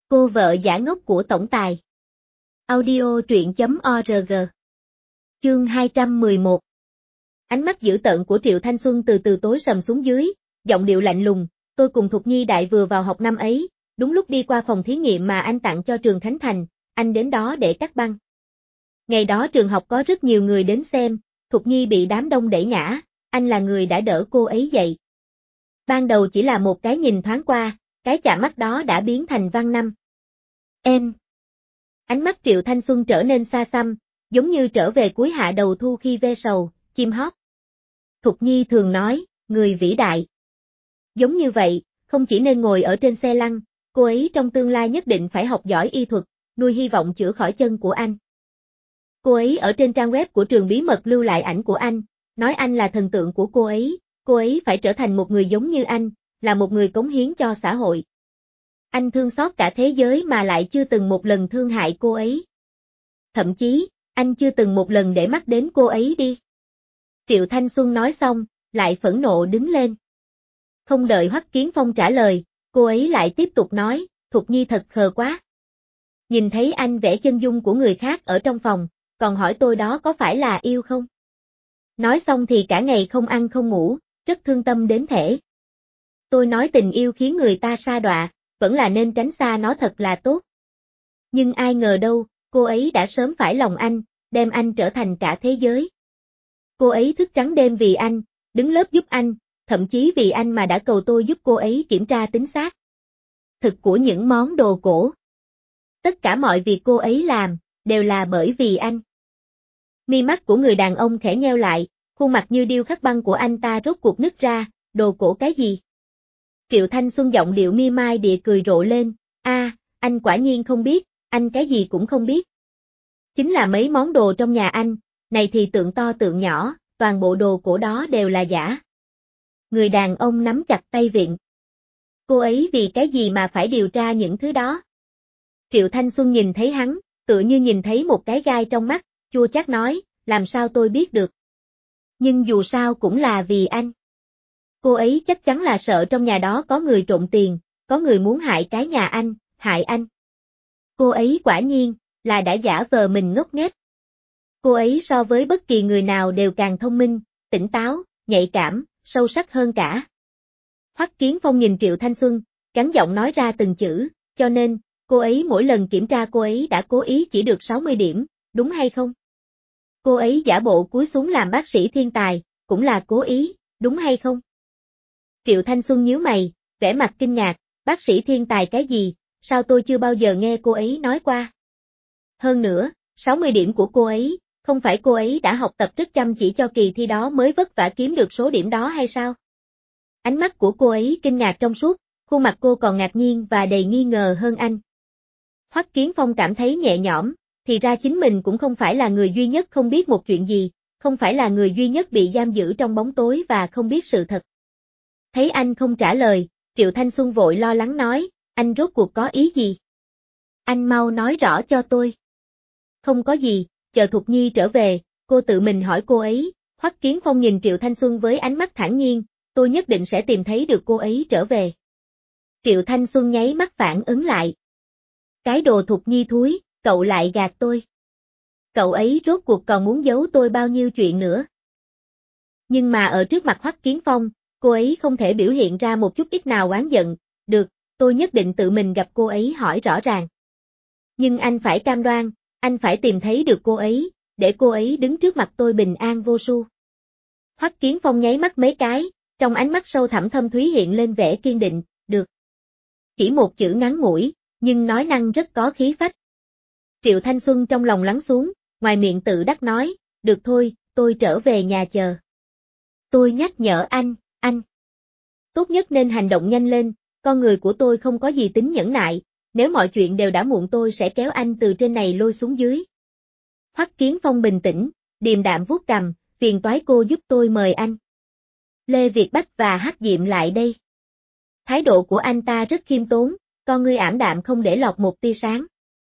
Cô vợ giả ngốc của tổng tài. Audio truyện.org. Chương 211. Ánh mắt dữ tợn của Triệu Thanh Xuân từ từ tối sầm xuống dưới, giọng điệu lạnh lùng, tôi cùng Thục Nhi Đại vừa vào học năm ấy, đúng lúc đi qua phòng thí nghiệm mà anh tặng cho trường Khánh Thành, anh đến đó để cắt băng. Ngày đó trường học có rất nhiều người đến xem, Thục Nhi bị đám đông đẩy ngã, anh là người đã đỡ cô ấy dậy. Ban đầu chỉ là một cái nhìn thoáng qua, cái chạm mắt đó đã biến thành văn năm. Em. Ánh mắt Triệu Thanh Xuân trở nên xa xăm, giống như trở về cuối hạ đầu thu khi ve sầu, chim hót. Thục Nhi thường nói, người vĩ đại. Giống như vậy, không chỉ nên ngồi ở trên xe lăn, cô ấy trong tương lai nhất định phải học giỏi y thuật, nuôi hy vọng chữa khỏi chân của anh. Cô ấy ở trên trang web của trường bí mật lưu lại ảnh của anh, nói anh là thần tượng của cô ấy phải trở thành một người giống như anh, là một người cống hiến cho xã hội. Anh thương xót cả thế giới mà lại chưa từng một lần thương hại cô ấy. Thậm chí, anh chưa từng một lần để mắt đến cô ấy đi. Triệu Thanh Xuân nói xong, lại phẫn nộ đứng lên. Không đợi Hoắc Kiến Phong trả lời, cô ấy lại tiếp tục nói, Thục Nhi thật khờ quá. Nhìn thấy anh vẽ chân dung của người khác ở trong phòng, còn hỏi tôi đó có phải là yêu không? Nói xong thì cả ngày không ăn không ngủ, rất thương tâm đến thể. Tôi nói tình yêu khiến người ta sa đọa, vẫn là nên tránh xa nó thật là tốt. Nhưng ai ngờ đâu, cô ấy đã sớm phải lòng anh, đem anh trở thành cả thế giới. Cô ấy thức trắng đêm vì anh, đứng lớp giúp anh, thậm chí vì anh mà đã cầu tôi giúp cô ấy kiểm tra tính xác thực của những món đồ cổ. Tất cả mọi việc cô ấy làm, đều là bởi vì anh. Mi mắt của người đàn ông khẽ nheo lại, khuôn mặt như điêu khắc băng của anh ta rốt cuộc nứt ra, đồ cổ cái gì? Triệu Thanh Xuân giọng điệu mi mai địa cười rộ lên, anh quả nhiên không biết, anh cái gì cũng không biết. Chính là mấy món đồ trong nhà anh, này thì tượng to tượng nhỏ, toàn bộ đồ cổ đó đều là giả. Người đàn ông nắm chặt tay vịn. Cô ấy vì cái gì mà phải điều tra những thứ đó? Triệu Thanh Xuân nhìn thấy hắn, tựa như nhìn thấy một cái gai trong mắt, chua chát nói, làm sao tôi biết được. Nhưng dù sao cũng là vì anh. Cô ấy chắc chắn là sợ trong nhà đó có người trộm tiền, có người muốn hại cái nhà anh, hại anh. Cô ấy quả nhiên, là đã giả vờ mình ngốc nghếch. Cô ấy so với bất kỳ người nào đều càng thông minh, tỉnh táo, nhạy cảm, sâu sắc hơn cả. Hoắc Kiến Phong nhìn Triệu Thanh Xuân, gắn giọng nói ra từng chữ, cho nên, cô ấy mỗi lần kiểm tra cô ấy đã cố ý chỉ được 60 điểm, đúng hay không? Cô ấy giả bộ cúi xuống làm bác sĩ thiên tài, cũng là cố ý, đúng hay không? Triệu Thanh Xuân nhíu mày, vẻ mặt kinh ngạc, bác sĩ thiên tài cái gì, sao tôi chưa bao giờ nghe cô ấy nói qua? Hơn nữa, 60 điểm của cô ấy, không phải cô ấy đã học tập rất chăm chỉ cho kỳ thi đó mới vất vả kiếm được số điểm đó hay sao? Ánh mắt của cô ấy kinh ngạc trong suốt, khuôn mặt cô còn ngạc nhiên và đầy nghi ngờ hơn anh. Hoắc Kiến Phong cảm thấy nhẹ nhõm, thì ra chính mình cũng không phải là người duy nhất không biết một chuyện gì, không phải là người duy nhất bị giam giữ trong bóng tối và không biết sự thật. Thấy anh không trả lời, Triệu Thanh Xuân vội lo lắng nói, anh rốt cuộc có ý gì? Anh mau nói rõ cho tôi. Không có gì, chờ Thục Nhi trở về, cô tự mình hỏi cô ấy. Hoắc Kiến Phong nhìn Triệu Thanh Xuân với ánh mắt thản nhiên, tôi nhất định sẽ tìm thấy được cô ấy trở về. Triệu Thanh Xuân nháy mắt phản ứng lại. Cái đồ Thục Nhi thúi, cậu lại gạt tôi. Cậu ấy rốt cuộc còn muốn giấu tôi bao nhiêu chuyện nữa. Nhưng mà ở trước mặt Hoắc Kiến Phong, cô ấy không thể biểu hiện ra một chút ít nào oán giận, được, tôi nhất định tự mình gặp cô ấy hỏi rõ ràng. Nhưng anh phải cam đoan, anh phải tìm thấy được cô ấy, để cô ấy đứng trước mặt tôi bình an vô su. Hoắc Kiến Phong nháy mắt mấy cái, trong ánh mắt sâu thẳm thâm thúy hiện lên vẻ kiên định, được. Chỉ một chữ ngắn ngủi, nhưng nói năng rất có khí phách. Triệu Thanh Xuân trong lòng lắng xuống, ngoài miệng tự đắc nói, được thôi, tôi trở về nhà chờ. Tôi nhắc nhở anh. Tốt nhất nên hành động nhanh lên, con người của tôi không có gì tính nhẫn nại, nếu mọi chuyện đều đã muộn tôi sẽ kéo anh từ trên này lôi xuống dưới. Hoắc Kiến Phong bình tĩnh, điềm đạm vuốt cằm, phiền toái cô giúp tôi mời anh. Lê Việt Bách và Hắc Diệm lại đây. Thái độ của anh ta rất khiêm tốn, con ngươi ảm đạm không để lọt một tia sáng.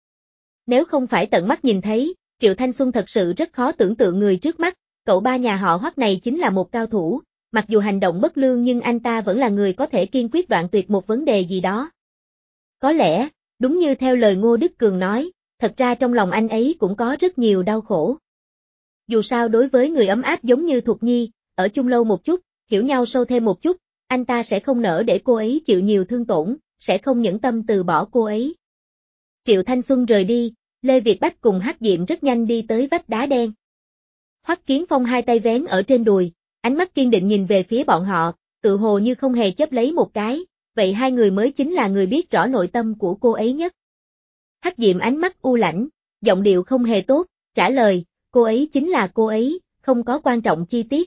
Nếu không phải tận mắt nhìn thấy, Triệu Thanh Xuân thật sự rất khó tưởng tượng người trước mắt, cậu ba nhà họ Hoắc này chính là một cao thủ, mặc dù hành động bất lương nhưng anh ta vẫn là người có thể kiên quyết đoạn tuyệt một vấn đề gì đó. Có lẽ, Đúng như theo lời Ngô Đức Cường nói, thật ra trong lòng anh ấy cũng có rất nhiều đau khổ. Dù sao đối với người ấm áp giống như Thục Nhi, ở chung lâu một chút, hiểu nhau sâu thêm một chút, anh ta sẽ không nỡ để cô ấy chịu nhiều thương tổn, sẽ không nhẫn tâm từ bỏ cô ấy. Triệu Thanh Xuân rời đi, Lê Việt Bách cùng Hắc Diệm rất nhanh đi tới vách đá đen. Hoắc Kiến Phong hai tay vén ở trên đùi, ánh mắt kiên định nhìn về phía bọn họ, tự hồ như không hề chớp lấy một cái, vậy hai người mới chính là người biết rõ nội tâm của cô ấy nhất. Hắc Diệm ánh mắt u lãnh, giọng điệu không hề tốt, trả lời, cô ấy chính là cô ấy, không có quan trọng chi tiết.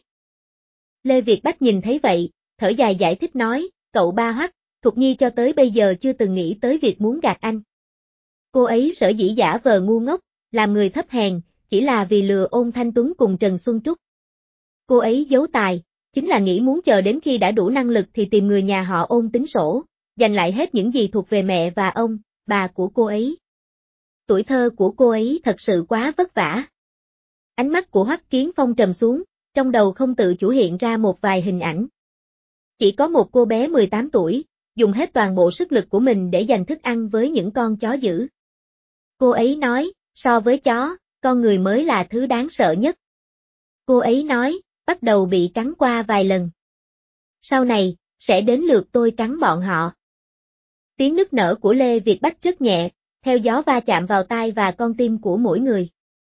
Lê Việt Bách nhìn thấy vậy, thở dài giải thích nói, cậu ba Hoắc, Thục Nhi cho tới bây giờ chưa từng nghĩ tới việc muốn gạt anh. Cô ấy sở dĩ giả vờ ngu ngốc, làm người thấp hèn, chỉ là vì lừa Ôn Thanh Tuấn cùng Trần Xuân Trúc. Cô ấy giấu tài, chính là nghĩ muốn chờ đến khi đã đủ năng lực thì tìm người nhà họ Ôn tính sổ, giành lại hết những gì thuộc về mẹ và ông, bà của cô ấy. Tuổi thơ của cô ấy thật sự quá vất vả. Ánh mắt của Hoắc Kiến Phong trầm xuống, trong đầu không tự chủ hiện ra một vài hình ảnh. Chỉ có một cô bé 18 tuổi, dùng hết toàn bộ sức lực của mình để giành thức ăn với những con chó dữ. Cô ấy nói, so với chó, con người mới là thứ đáng sợ nhất. Cô ấy nói, bắt đầu bị cắn qua vài lần. Sau này, sẽ đến lượt tôi cắn bọn họ. Tiếng nức nở của Lê Việt Bách rất nhẹ, theo gió va chạm vào tai và con tim của mỗi người.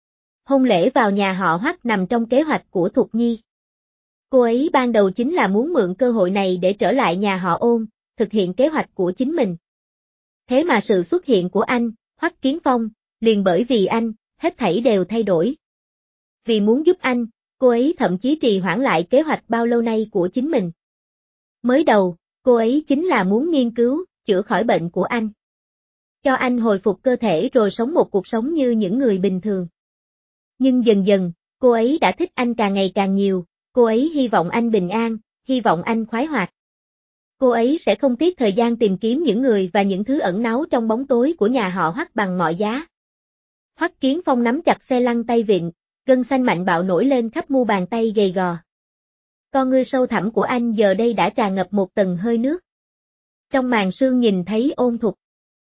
Hôn lễ vào nhà họ Hoắc nằm trong kế hoạch của Thục Nhi. Cô ấy ban đầu chính là muốn mượn cơ hội này để trở lại nhà họ Ôn, thực hiện kế hoạch của chính mình. Thế mà sự xuất hiện của anh, Hoắc Kiến Phong, liền bởi vì anh, hết thảy đều thay đổi. Vì muốn giúp anh, cô ấy thậm chí trì hoãn lại kế hoạch bao lâu nay của chính mình. Mới đầu, cô ấy chính là muốn nghiên cứu, chữa khỏi bệnh của anh. Cho anh hồi phục cơ thể rồi sống một cuộc sống như những người bình thường. Nhưng dần dần, cô ấy đã thích anh càng ngày càng nhiều, cô ấy hy vọng anh bình an, hy vọng anh khoái hoạt. Cô ấy sẽ không tiếc thời gian tìm kiếm những người và những thứ ẩn náu trong bóng tối của nhà họ Hoắc bằng mọi giá. Hoắc Kiến Phong nắm chặt xe lăn tay vịn, gân xanh mạnh bạo nổi lên khắp mu bàn tay gầy gò. Con ngươi sâu thẳm của anh giờ đây đã tràn ngập một tầng hơi nước. Trong màn sương nhìn thấy Ôn Thục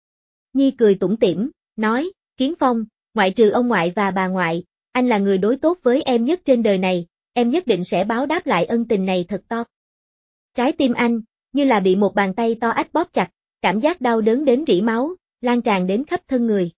Nhi cười tủm tỉm, nói, Kiến Phong, ngoại trừ ông ngoại và bà ngoại, anh là người đối tốt với em nhất trên đời này, em nhất định sẽ báo đáp lại ân tình này thật to. Trái tim anh, như là bị một bàn tay to ách bóp chặt, cảm giác đau đớn đến rỉ máu, lan tràn đến khắp thân người.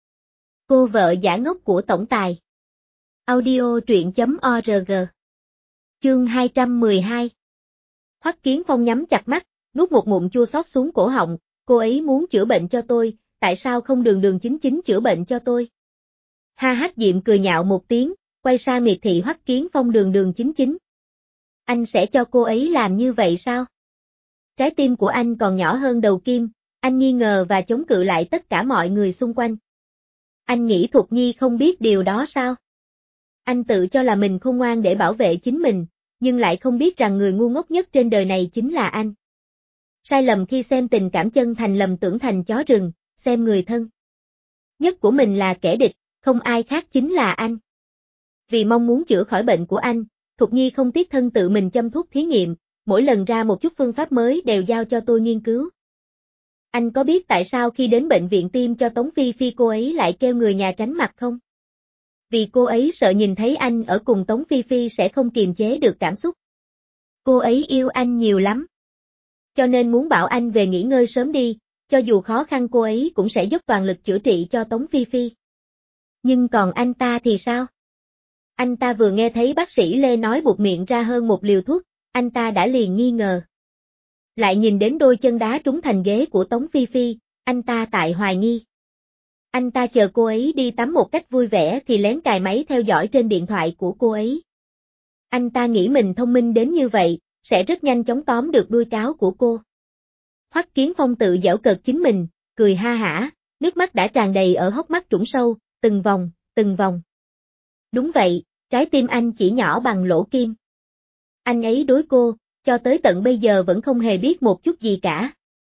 Cô vợ giả ngốc của tổng tài. Audio truyện.org. Chương 212. Hoắc Kiến Phong nhắm chặt mắt, nuốt một ngụm chua xót xuống cổ họng, cô ấy muốn chữa bệnh cho tôi, tại sao không đường đường chính chính chữa bệnh cho tôi? Ha Hắc Diệm cười nhạo một tiếng, quay sang miệt thị Hoắc Kiến Phong đường đường chính chính. Anh sẽ cho cô ấy làm như vậy sao? Trái tim của anh còn nhỏ hơn đầu kim, anh nghi ngờ và chống cự lại tất cả mọi người xung quanh. Anh nghĩ Thục Nhi không biết điều đó sao? Anh tự cho là mình khôn ngoan để bảo vệ chính mình, nhưng lại không biết rằng người ngu ngốc nhất trên đời này chính là anh. Sai lầm khi xem tình cảm chân thành lầm tưởng thành chó rừng, xem người thân nhất của mình là kẻ địch, không ai khác chính là anh. Vì mong muốn chữa khỏi bệnh của anh, Thục Nhi không tiếc thân tự mình châm thuốc thí nghiệm, mỗi lần ra một chút phương pháp mới đều giao cho tôi nghiên cứu. Anh có biết tại sao khi đến bệnh viện tiêm cho Tống Phi Phi cô ấy lại kêu người nhà tránh mặt không? Vì cô ấy sợ nhìn thấy anh ở cùng Tống Phi Phi sẽ không kiềm chế được cảm xúc. Cô ấy yêu anh nhiều lắm. Cho nên muốn bảo anh về nghỉ ngơi sớm đi, cho dù khó khăn cô ấy cũng sẽ dốc toàn lực chữa trị cho Tống Phi Phi. Nhưng còn anh ta thì sao? Anh ta vừa nghe thấy bác sĩ Lê nói buột miệng ra hơn một liều thuốc, anh ta đã liền nghi ngờ. Lại nhìn đến đôi chân đá trúng thành ghế của Tống Phi Phi, anh ta tại hoài nghi. Anh ta chờ cô ấy đi tắm một cách vui vẻ thì lén cài máy theo dõi trên điện thoại của cô ấy. Anh ta nghĩ mình thông minh đến như vậy, sẽ rất nhanh chóng tóm được đuôi cáo của cô. Hoắc Kiến Phong tự giễu cợt chính mình, cười ha hả, nước mắt đã tràn đầy ở hốc mắt trũng sâu, từng vòng, từng vòng. Đúng vậy, trái tim anh chỉ nhỏ bằng lỗ kim. Anh ấy đối cô, cho tới tận bây giờ vẫn không hề biết một chút gì cả.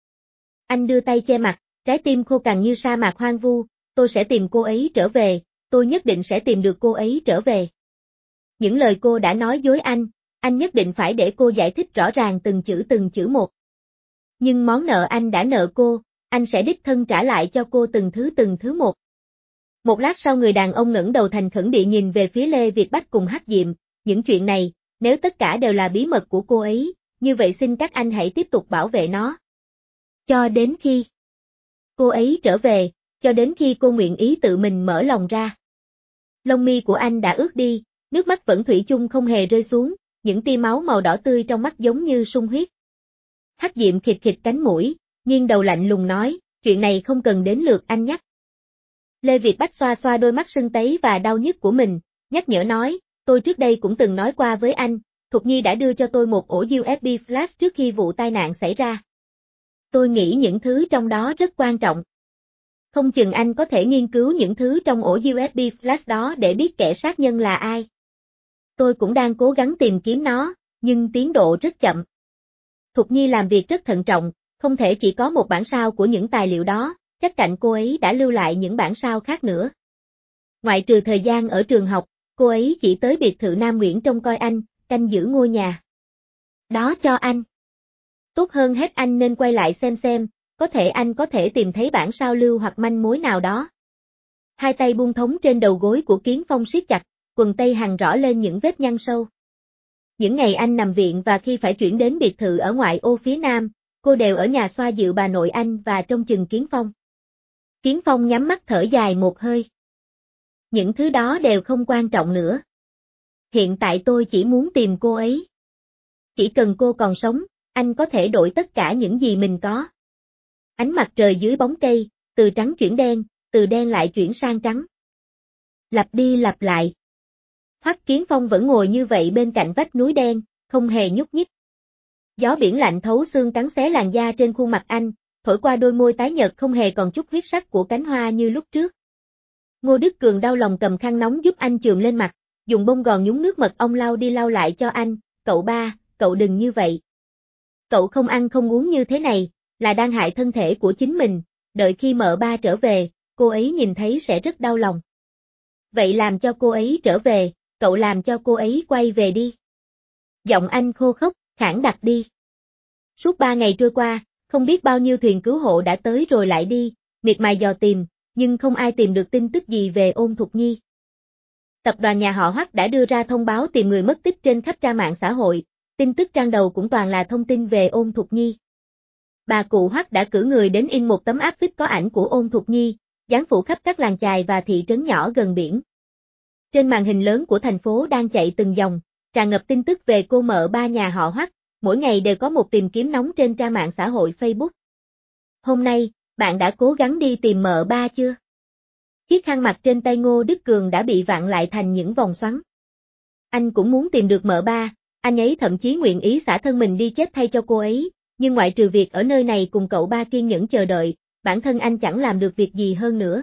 Anh đưa tay che mặt, trái tim khô cằn như sa mạc hoang vu, tôi sẽ tìm cô ấy trở về, tôi nhất định sẽ tìm được cô ấy trở về. Những lời cô đã nói dối anh nhất định phải để cô giải thích rõ ràng từng chữ một. Nhưng món nợ anh đã nợ cô, anh sẽ đích thân trả lại cho cô từng thứ một. Một lát sau người đàn ông ngẩng đầu thành khẩn địa nhìn về phía Lê Việt Bách cùng Hắc Diệm, những chuyện này, nếu tất cả đều là bí mật của cô ấy, như vậy xin các anh hãy tiếp tục bảo vệ nó. Cho đến khi cô ấy trở về, cho đến khi cô nguyện ý tự mình mở lòng ra. Lông mi của anh đã ướt đi, nước mắt vẫn thủy chung không hề rơi xuống, những tia máu màu đỏ tươi trong mắt giống như sung huyết. Hắc Diệm khịt khịt cánh mũi, nghiêng đầu lạnh lùng nói, chuyện này không cần đến lượt anh nhắc. Lê Việt Bách xoa xoa đôi mắt sưng tấy và đau nhức của mình, nhắc nhở nói, tôi trước đây cũng từng nói qua với anh, Thục Nhi đã đưa cho tôi một ổ USB flash trước khi vụ tai nạn xảy ra. Tôi nghĩ những thứ trong đó rất quan trọng. Không chừng anh có thể nghiên cứu những thứ trong ổ USB flash đó để biết kẻ sát nhân là ai. Tôi cũng đang cố gắng tìm kiếm nó, nhưng tiến độ rất chậm. Thục Nhi làm việc rất thận trọng, không thể chỉ có một bản sao của những tài liệu đó, chắc cạnh cô ấy đã lưu lại những bản sao khác nữa. Ngoại trừ thời gian ở trường học, cô ấy chỉ tới biệt thự Nam Nguyễn trông coi anh, canh giữ ngôi nhà đó cho anh. Tốt hơn hết anh nên quay lại xem, có thể anh có thể tìm thấy bản sao lưu hoặc manh mối nào đó. Hai tay buông thõng trên đầu gối của Kiến Phong siết chặt, quần tây hằn rõ lên những vết nhăn sâu. Những ngày anh nằm viện và khi phải chuyển đến biệt thự ở ngoại ô phía Nam, cô đều ở nhà xoa dịu bà nội anh và trông chừng Kiến Phong. Kiến Phong nhắm mắt thở dài một hơi. Những thứ đó đều không quan trọng nữa. Hiện tại tôi chỉ muốn tìm cô ấy. Chỉ cần cô còn sống, anh có thể đổi tất cả những gì mình có. Ánh mặt trời dưới bóng cây, từ trắng chuyển đen, từ đen lại chuyển sang trắng. Lặp đi lặp lại. Hoắc Kiến Phong vẫn ngồi như vậy bên cạnh vách núi đen, không hề nhúc nhích. Gió biển lạnh thấu xương cắn xé làn da trên khuôn mặt anh, thổi qua đôi môi tái nhợt không hề còn chút huyết sắc của cánh hoa như lúc trước. Ngô Đức Cường đau lòng cầm khăn nóng giúp anh chườm lên mặt, dùng bông gòn nhúng nước mật ong lau đi lau lại cho anh, cậu ba, cậu đừng như vậy. Cậu không ăn không uống như thế này, là đang hại thân thể của chính mình, đợi khi mợ ba trở về, cô ấy nhìn thấy sẽ rất đau lòng. Vậy làm cho cô ấy trở về, cậu làm cho cô ấy quay về đi. Giọng anh khô khốc, khản đặc đi. Suốt 3 ngày trôi qua, không biết bao nhiêu thuyền cứu hộ đã tới rồi lại đi, miệt mài dò tìm, nhưng không ai tìm được tin tức gì về Ôn Thục Nhi. Tập đoàn nhà họ Hoắc đã đưa ra thông báo tìm người mất tích trên khắp trang mạng xã hội, tin tức trang đầu cũng toàn là thông tin về Ôn Thục Nhi. Bà cụ Hoắc đã cử người đến in một tấm áp phích có ảnh của Ôn Thục Nhi, dán phủ khắp các làng chài và thị trấn nhỏ gần biển. Trên màn hình lớn của thành phố đang chạy từng dòng, tràn ngập tin tức về cô mợ ba nhà họ Hoắc, mỗi ngày đều có một tìm kiếm nóng trên trang mạng xã hội Facebook. Hôm nay, bạn đã cố gắng đi tìm mợ ba chưa? Chiếc khăn mặt trên tay Ngô Đức Cường đã bị vặn lại thành những vòng xoắn. Anh cũng muốn tìm được mợ ba, anh ấy thậm chí nguyện ý xả thân mình đi chết thay cho cô ấy, nhưng ngoại trừ việc ở nơi này cùng cậu ba kiên nhẫn chờ đợi, bản thân anh chẳng làm được việc gì hơn nữa.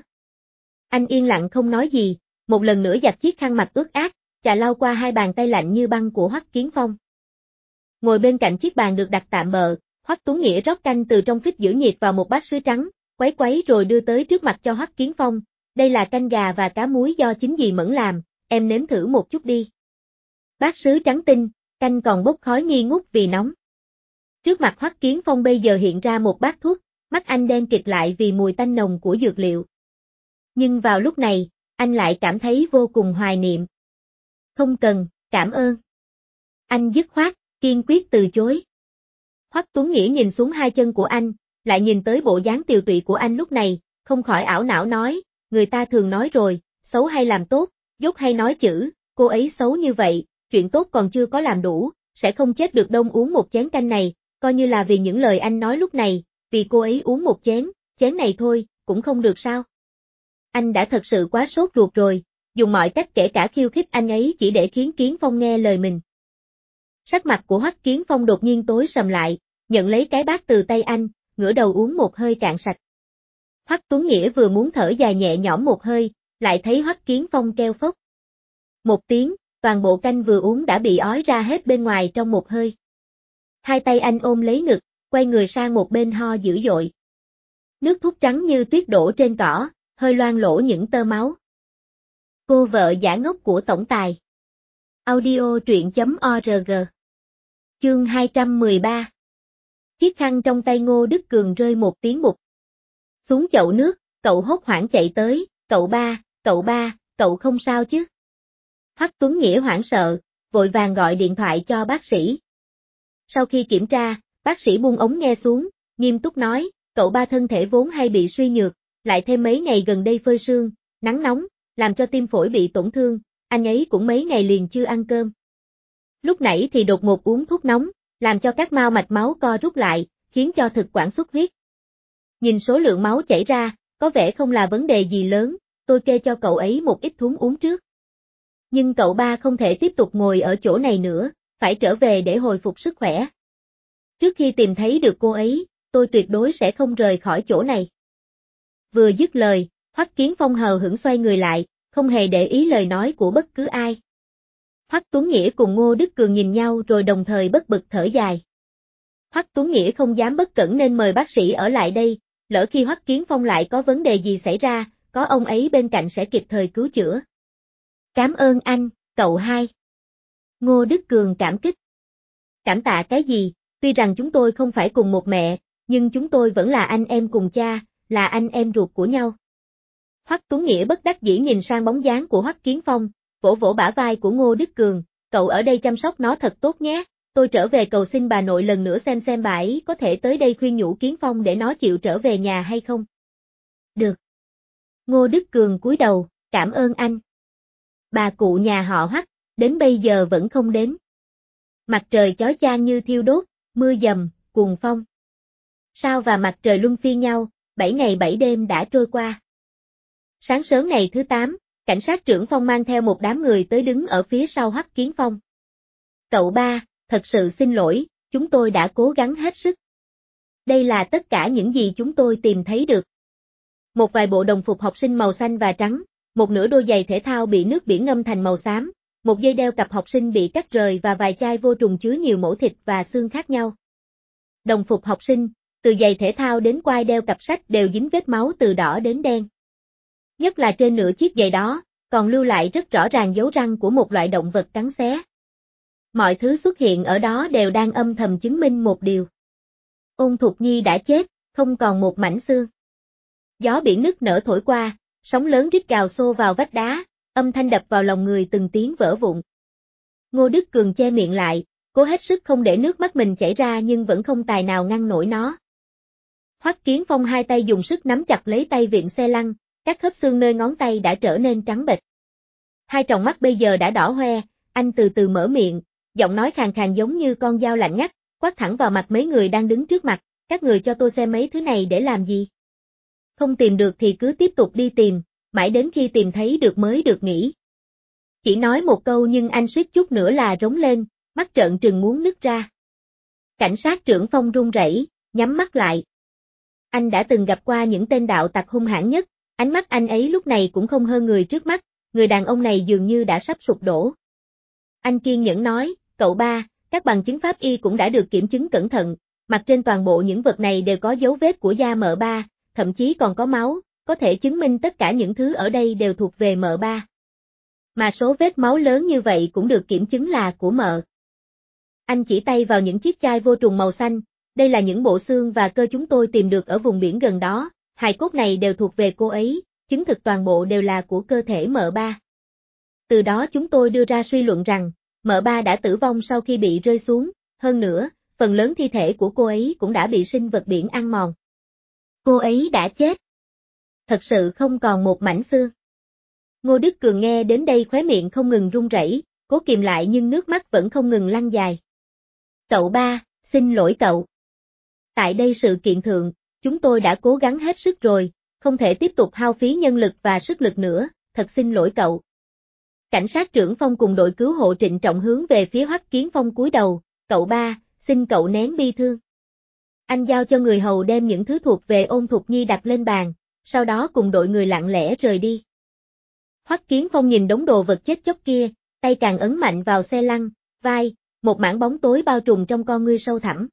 Anh yên lặng không nói gì, một lần nữa giặt chiếc khăn mặt ướt át, chà lau qua hai bàn tay lạnh như băng của Hoắc Kiến Phong. Ngồi bên cạnh chiếc bàn được đặt tạm bợ, Hoắc Tuấn Nghĩa rót canh từ trong phích giữ nhiệt vào một bát sứ trắng, quấy rồi đưa tới trước mặt cho Hoắc Kiến Phong. Đây là canh gà và cá muối do chính dì Mẫn làm, em nếm thử một chút đi. Bát sứ trắng tinh, canh còn bốc khói nghi ngút vì nóng. Trước mặt Hoắc Kiến Phong bây giờ hiện ra một bát thuốc, mắt anh đen kịt lại vì mùi tanh nồng của dược liệu. Nhưng vào lúc này, anh lại cảm thấy vô cùng hoài niệm. Không cần, cảm ơn. Anh dứt khoát, kiên quyết từ chối. Hoắc Tuấn Nghĩa nhìn xuống hai chân của anh, lại nhìn tới bộ dáng tiều tụy của anh lúc này, không khỏi ảo não nói, người ta thường nói rồi, xấu hay làm tốt, dốt hay nói chữ, cô ấy xấu như vậy, chuyện tốt còn chưa có làm đủ, sẽ không chết được đông uống một chén canh này, coi như là vì những lời anh nói lúc này, vì cô ấy uống một chén này thôi, cũng không được sao. Anh đã thật sự quá sốt ruột rồi, dùng mọi cách kể cả khiêu khích anh ấy chỉ để khiến Kiến Phong nghe lời mình. Sắc mặt của Hoắc Kiến Phong đột nhiên tối sầm lại, nhận lấy cái bát từ tay anh, ngửa đầu uống một hơi cạn sạch. Hoắc Tuấn Nghĩa vừa muốn thở dài nhẹ nhõm một hơi, lại thấy Hoắc Kiến Phong kêu phốc. Một tiếng, toàn bộ canh vừa uống đã bị ói ra hết bên ngoài trong một hơi. Hai tay anh ôm lấy ngực, quay người sang một bên ho dữ dội. Nước thuốc trắng như tuyết đổ trên cỏ, hơi loang lổ những tơ máu. Cô vợ giả ngốc của tổng tài. Audio truyện.org. Chương 213. Chiếc khăn trong tay Ngô Đức Cường rơi một tiếng bụp. Xuống chậu nước, cậu hốt hoảng chạy tới, cậu ba, cậu không sao chứ? Hoắc Tuấn Nghĩa hoảng sợ, vội vàng gọi điện thoại cho bác sĩ. Sau khi kiểm tra, bác sĩ buông ống nghe xuống, nghiêm túc nói, cậu ba thân thể vốn hay bị suy nhược, lại thêm mấy ngày gần đây phơi sương, nắng nóng, làm cho tim phổi bị tổn thương, anh ấy cũng mấy ngày liền chưa ăn cơm. Lúc nãy thì đột ngột uống thuốc nóng, làm cho các mao mạch máu co rút lại, khiến cho thực quản xuất huyết. Nhìn số lượng máu chảy ra, có vẻ không là vấn đề gì lớn, tôi kê cho cậu ấy một ít thuốc uống trước. Nhưng cậu ba không thể tiếp tục ngồi ở chỗ này nữa, phải trở về để hồi phục sức khỏe. Trước khi tìm thấy được cô ấy, tôi tuyệt đối sẽ không rời khỏi chỗ này. Vừa dứt lời, Hoắc Kiến Phong hờ hững xoay người lại, không hề để ý lời nói của bất cứ ai. Hoắc Tuấn Nghĩa cùng Ngô Đức Cường nhìn nhau rồi đồng thời bất bực thở dài. Hoắc Tuấn Nghĩa không dám bất cẩn nên mời bác sĩ ở lại đây, lỡ khi Hoắc Kiến Phong lại có vấn đề gì xảy ra, có ông ấy bên cạnh sẽ kịp thời cứu chữa. Cảm ơn anh, cậu hai. Ngô Đức Cường cảm kích. Cảm tạ cái gì, tuy rằng chúng tôi không phải cùng một mẹ, nhưng chúng tôi vẫn là anh em cùng cha, là anh em ruột của nhau. Hoắc Tuấn Nghĩa bất đắc dĩ nhìn sang bóng dáng của Hoắc Kiến Phong, vỗ vỗ bả vai của Ngô Đức Cường, cậu ở đây chăm sóc nó thật tốt nhé, tôi trở về cầu xin bà nội lần nữa xem bà ấy có thể tới đây khuyên nhủ Kiến Phong để nó chịu trở về nhà hay không. Được. Ngô Đức Cường cúi đầu, cảm ơn anh. Bà cụ nhà họ Hoắc, đến bây giờ vẫn không đến. Mặt trời chói chang như thiêu đốt, mưa dầm, cuồng phong. Sao và mặt trời luân phiên nhau, 7 ngày 7 đêm đã trôi qua. Sáng sớm ngày thứ 8, cảnh sát trưởng Phong mang theo một đám người tới đứng ở phía sau Hoắc Kiến Phong. Cậu ba, thật sự xin lỗi, chúng tôi đã cố gắng hết sức. Đây là tất cả những gì chúng tôi tìm thấy được. Một vài bộ đồng phục học sinh màu xanh và trắng, một nửa đôi giày thể thao bị nước biển ngâm thành màu xám, một dây đeo cặp học sinh bị cắt rời và vài chai vô trùng chứa nhiều mẫu thịt và xương khác nhau. Đồng phục học sinh, từ giày thể thao đến quai đeo cặp sách đều dính vết máu từ đỏ đến đen. Nhất là trên nửa chiếc giày đó, còn lưu lại rất rõ ràng dấu răng của một loại động vật cắn xé. Mọi thứ xuất hiện ở đó đều đang âm thầm chứng minh một điều. Ôn Thục Nhi đã chết, không còn một mảnh xương. Gió biển nức nở thổi qua, sóng lớn rít gào xô vào vách đá, âm thanh đập vào lòng người từng tiếng vỡ vụn. Ngô Đức Cường che miệng lại, cố hết sức không để nước mắt mình chảy ra nhưng vẫn không tài nào ngăn nổi nó. Hoắc Kiến Phong hai tay dùng sức nắm chặt lấy tay viện xe lăn, các khớp xương nơi ngón tay đã trở nên trắng bệch. Hai tròng mắt bây giờ đã đỏ hoe, anh từ từ mở miệng, giọng nói khàn khàn giống như con dao lạnh ngắt, quát thẳng vào mặt mấy người đang đứng trước mặt, các người cho tôi xem mấy thứ này để làm gì? Không tìm được thì cứ tiếp tục đi tìm, mãi đến khi tìm thấy được mới được nghỉ. Chỉ nói một câu nhưng anh suýt chút nữa là rống lên, mắt trợn trừng muốn nứt ra. Cảnh sát trưởng Phong run rẩy, nhắm mắt lại. Anh đã từng gặp qua những tên đạo tặc hung hãn nhất, ánh mắt anh ấy lúc này cũng không hơn người trước mắt, người đàn ông này dường như đã sắp sụp đổ. Anh kiên nhẫn nói, cậu ba, các bằng chứng pháp y cũng đã được kiểm chứng cẩn thận, mặt trên toàn bộ những vật này đều có dấu vết của da M3, thậm chí còn có máu, có thể chứng minh tất cả những thứ ở đây đều thuộc về M3. Mà số vết máu lớn như vậy cũng được kiểm chứng là của mợ. Anh chỉ tay vào những chiếc chai vô trùng màu xanh, đây là những bộ xương và cơ chúng tôi tìm được ở vùng biển gần đó, hài cốt này đều thuộc về cô ấy, chứng thực toàn bộ đều là của cơ thể M3. Từ đó chúng tôi đưa ra suy luận rằng, M3 đã tử vong sau khi bị rơi xuống, hơn nữa, phần lớn thi thể của cô ấy cũng đã bị sinh vật biển ăn mòn. Cô ấy đã chết. Thật sự không còn một mảnh xương. Ngô Đức Cường nghe đến đây khóe miệng không ngừng run rẩy, cố kìm lại nhưng nước mắt vẫn không ngừng lăn dài. Cậu ba, xin lỗi cậu. Tại đây sự kiện thượng, chúng tôi đã cố gắng hết sức rồi, không thể tiếp tục hao phí nhân lực và sức lực nữa, thật xin lỗi cậu. Cảnh sát trưởng Phong cùng đội cứu hộ trịnh trọng hướng về phía Hoắc Kiến Phong cúi đầu, cậu ba, xin cậu nén bi thương. Anh giao cho người hầu đem những thứ thuộc về Ôn Thục Nhi đặt lên bàn, sau đó cùng đội người lặng lẽ rời đi. Hoắc Kiến Phong nhìn đống đồ vật chết chóc kia, tay càng ấn mạnh vào xe lăn, vai, một mảng bóng tối bao trùm trong con ngươi sâu thẳm.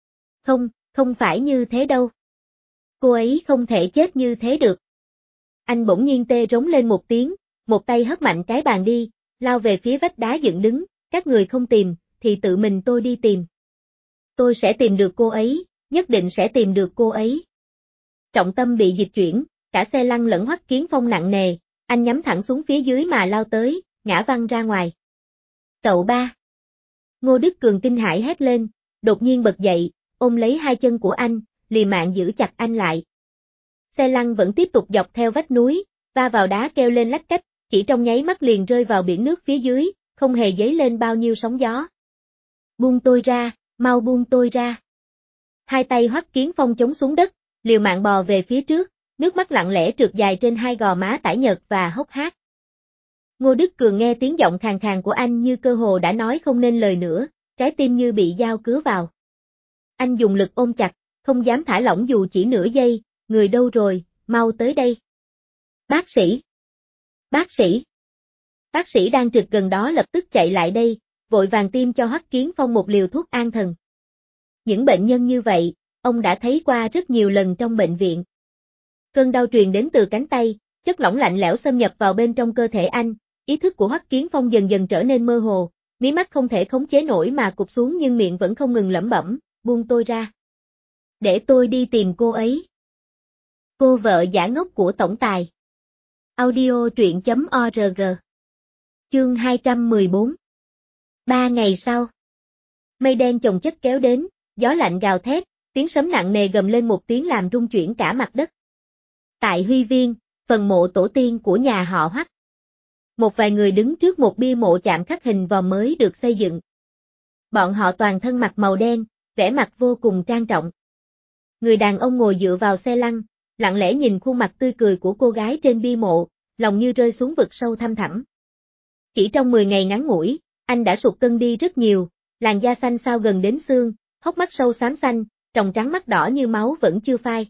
Không phải như thế đâu. Cô ấy không thể chết như thế được. Anh bỗng nhiên tê rống lên một tiếng, một tay hất mạnh cái bàn đi, lao về phía vách đá dựng đứng, các người không tìm, thì tự mình tôi đi tìm. Tôi sẽ tìm được cô ấy, nhất định sẽ tìm được cô ấy. trọng tâm bị dịch chuyển, cả xe lăn lẫn Hoắc Kiến Phong nặng nề, anh nhắm thẳng xuống phía dưới mà lao tới, ngã văng ra ngoài. Cậu ba! Ngô Đức Cường kinh hãi hét lên, đột nhiên bật dậy, ôm lấy hai chân của anh, liều mạng giữ chặt anh lại. Xe lăn vẫn tiếp tục dọc theo vách núi, va vào đá kêu lên lách cách, chỉ trong nháy mắt liền rơi vào biển nước phía dưới, không hề dấy lên bao nhiêu sóng gió. Buông tôi ra, mau buông tôi ra. Hai tay Hoắc Kiến Phong chống xuống đất, liều mạng bò về phía trước, nước mắt lặng lẽ trượt dài trên hai gò má tái nhợt và hốc hác. Ngô Đức Cường nghe tiếng giọng khàn khàn của anh như cơ hồ đã nói không nên lời nữa, trái tim như bị dao cứa vào. Anh dùng lực ôm chặt, không dám thả lỏng dù chỉ nửa giây, người đâu rồi, mau tới đây. Bác sĩ! Bác sĩ! Bác sĩ đang trực gần đó lập tức chạy lại đây, vội vàng tiêm cho Hoắc Kiến Phong một liều thuốc an thần. Những bệnh nhân như vậy, ông đã thấy qua rất nhiều lần trong bệnh viện. Cơn đau truyền đến từ cánh tay, chất lỏng lạnh lẽo xâm nhập vào bên trong cơ thể anh, ý thức của Hoắc Kiến Phong dần dần trở nên mơ hồ, mí mắt không thể khống chế nổi mà cụp xuống nhưng miệng vẫn không ngừng lẩm bẩm, buông tôi ra. Để tôi đi tìm cô ấy. Cô vợ giả ngốc của tổng tài. Audio truyện.org. Chương 214. 3 ngày sau. Mây đen chồng chất kéo đến, gió lạnh gào thét, tiếng sấm nặng nề gầm lên một tiếng làm rung chuyển cả mặt đất. Tại Huy Viên, phần mộ tổ tiên của nhà họ Hoắc. Một vài người đứng trước một bia mộ chạm khắc hình vòm mới được xây dựng. Bọn họ toàn thân mặc màu đen, vẻ mặt vô cùng trang trọng. Người đàn ông ngồi dựa vào xe lăn, lặng lẽ nhìn khuôn mặt tươi cười của cô gái trên bia mộ, lòng như rơi xuống vực sâu thăm thẳm. Chỉ trong 10 ngày ngắn ngủi, anh đã sụt cân đi rất nhiều, làn da xanh xao gần đến xương, hốc mắt sâu xám xanh, tròng trắng mắt đỏ như máu vẫn chưa phai.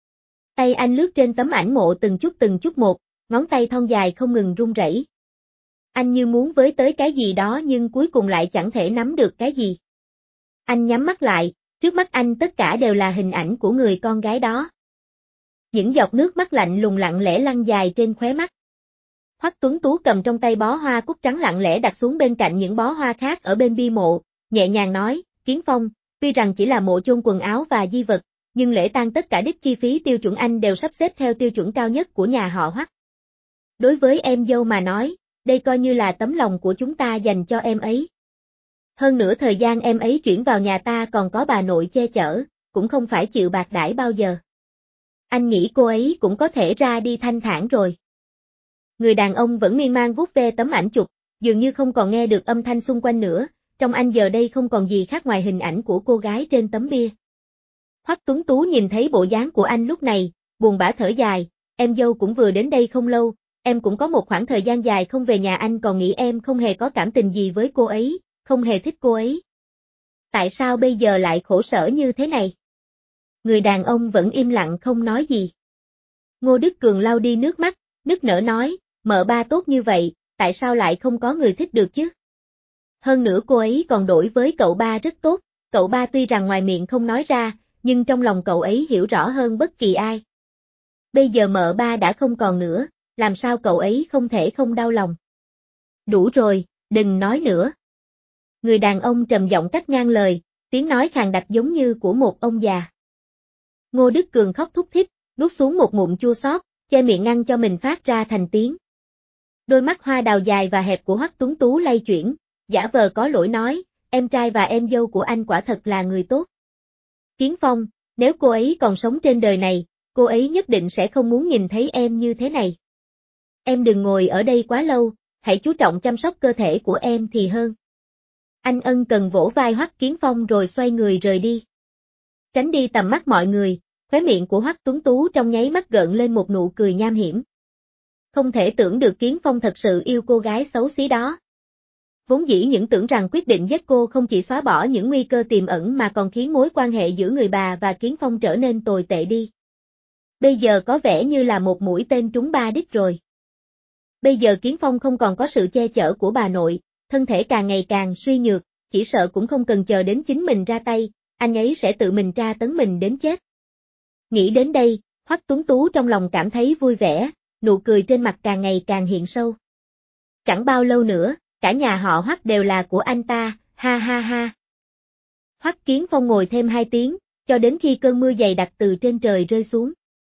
Tay anh lướt trên tấm ảnh mộ từng chút một, ngón tay thon dài không ngừng run rẩy. Anh như muốn với tới cái gì đó nhưng cuối cùng lại chẳng thể nắm được cái gì. Anh nhắm mắt lại, trước mắt anh tất cả đều là hình ảnh của người con gái đó. Những giọt nước mắt lạnh lùng lặng lẽ lăn dài trên khóe mắt. Hoắc Tuấn Tú cầm trong tay bó hoa cúc trắng lặng lẽ đặt xuống bên cạnh những bó hoa khác ở bên bia mộ, nhẹ nhàng nói, Kiến Phong, tuy rằng chỉ là mộ chôn quần áo và di vật, nhưng lễ tang tất cả đích chi phí tiêu chuẩn anh đều sắp xếp theo tiêu chuẩn cao nhất của nhà họ Hoắc. Đối với em dâu mà nói, đây coi như là tấm lòng của chúng ta dành cho em ấy. Hơn nữa thời gian em ấy chuyển vào nhà ta còn có bà nội che chở, cũng không phải chịu bạc đãi bao giờ. Anh nghĩ cô ấy cũng có thể ra đi thanh thản rồi. Người đàn ông vẫn miên man vuốt ve tấm ảnh chụp, dường như không còn nghe được âm thanh xung quanh nữa, trong anh giờ đây không còn gì khác ngoài hình ảnh của cô gái trên tấm bia. Hoắc Tuấn Tú nhìn thấy bộ dáng của anh lúc này, buồn bã thở dài, em dâu cũng vừa đến đây không lâu, em cũng có một khoảng thời gian dài không về nhà anh còn nghĩ em không hề có cảm tình gì với cô ấy, không hề thích cô ấy. Tại sao bây giờ lại khổ sở như thế này? Người đàn ông vẫn im lặng không nói gì. Ngô Đức Cường lau đi nước mắt, nức nở nói, mợ ba tốt như vậy, tại sao lại không có người thích được chứ? Hơn nữa cô ấy còn đối với cậu ba rất tốt, cậu ba tuy rằng ngoài miệng không nói ra, nhưng trong lòng cậu ấy hiểu rõ hơn bất kỳ ai. Bây giờ mợ ba đã không còn nữa, làm sao cậu ấy không thể không đau lòng? Đủ rồi, đừng nói nữa. Người đàn ông trầm giọng cắt ngang lời, tiếng nói khàn đặc giống như của một ông già. Ngô Đức Cường khóc thút thít, nuốt xuống một ngụm chua xót, che miệng ngăn cho mình phát ra thành tiếng. Đôi mắt hoa đào dài và hẹp của Hoắc Tuấn Tú lay chuyển, giả vờ có lỗi nói, em trai và em dâu của anh quả thật là người tốt. Kiến Phong, nếu cô ấy còn sống trên đời này, cô ấy nhất định sẽ không muốn nhìn thấy em như thế này. Em đừng ngồi ở đây quá lâu, hãy chú trọng chăm sóc cơ thể của em thì hơn. Anh ân cần vỗ vai Hoắc Kiến Phong rồi xoay người rời đi. Tránh đi tầm mắt mọi người, khóe miệng của Hoắc Tuấn Tú trong nháy mắt gợn lên một nụ cười nham hiểm. Không thể tưởng được Kiến Phong thật sự yêu cô gái xấu xí đó. Vốn dĩ những tưởng rằng quyết định giết cô không chỉ xóa bỏ những nguy cơ tiềm ẩn mà còn khiến mối quan hệ giữa người bà và Kiến Phong trở nên tồi tệ đi. Bây giờ có vẻ như là một mũi tên trúng ba đích rồi. Bây giờ Kiến Phong không còn có sự che chở của bà nội, thân thể càng ngày càng suy nhược, chỉ sợ cũng không cần chờ đến chính mình ra tay, anh ấy sẽ tự mình tra tấn mình đến chết. Nghĩ đến đây, Hoắc Tuấn Tú trong lòng cảm thấy vui vẻ, nụ cười trên mặt càng ngày càng hiện sâu. Chẳng bao lâu nữa, cả nhà họ Hoắc đều là của anh ta, ha ha ha. Hoắc Kiến Phong ngồi thêm 2 tiếng, cho đến khi cơn mưa dày đặc từ trên trời rơi xuống.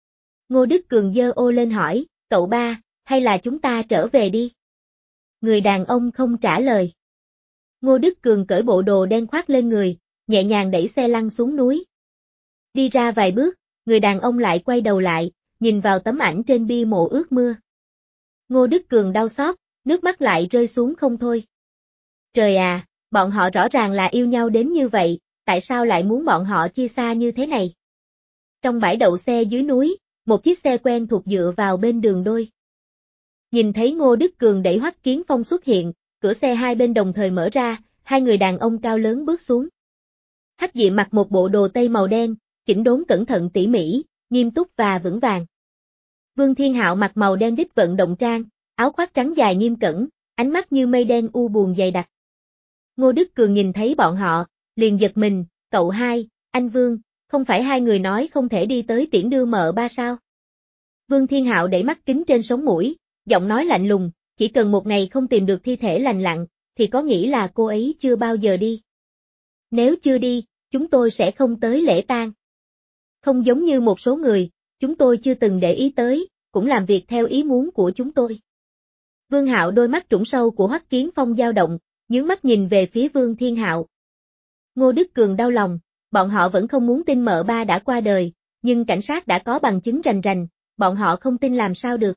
Ngô Đức Cường giơ ô lên hỏi, cậu ba, hay là chúng ta trở về đi? Người đàn ông không trả lời. Ngô Đức Cường cởi bộ đồ đen khoác lên người, nhẹ nhàng đẩy xe lăn xuống núi. Đi ra vài bước, người đàn ông lại quay đầu lại, nhìn vào tấm ảnh trên bia mộ ướt mưa. Ngô Đức Cường đau xót, nước mắt lại rơi xuống không thôi. Trời à, bọn họ rõ ràng là yêu nhau đến như vậy, tại sao lại muốn bọn họ chia xa như thế này? Trong bãi đậu xe dưới núi, một chiếc xe quen thuộc dựa vào bên đường đôi. Nhìn thấy Ngô Đức Cường đẩy Hoắc Kiến Phong xuất hiện, cửa xe hai bên đồng thời mở ra, hai người đàn ông cao lớn bước xuống. Hắc Diệm mặc một bộ đồ tây màu đen, chỉnh đốn cẩn thận tỉ mỉ, nghiêm túc và vững vàng. Vương Thiên Hạo mặc màu đen đích vận động trang, áo khoác trắng dài nghiêm cẩn, ánh mắt như mây đen u buồn dày đặc. Ngô Đức Cường nhìn thấy bọn họ, liền giật mình, cậu hai, anh Vương, không phải hai người nói không thể đi tới tiễn đưa mợ ba sao? Vương Thiên Hạo đẩy mắt kính trên sống mũi, giọng nói lạnh lùng, chỉ cần một ngày không tìm được thi thể lành lặn, thì có nghĩ là cô ấy chưa bao giờ đi. Nếu chưa đi, chúng tôi sẽ không tới lễ tang. Không giống như một số người, chúng tôi chưa từng để ý tới, cũng làm việc theo ý muốn của chúng tôi. Vương Hạo đôi mắt trũng sâu của Hoắc Kiến Phong dao động, nhướng mắt nhìn về phía Vương Thiên Hạo. Ngô Đức Cường đau lòng, bọn họ vẫn không muốn tin mợ ba đã qua đời, nhưng cảnh sát đã có bằng chứng rành rành, bọn họ không tin làm sao được.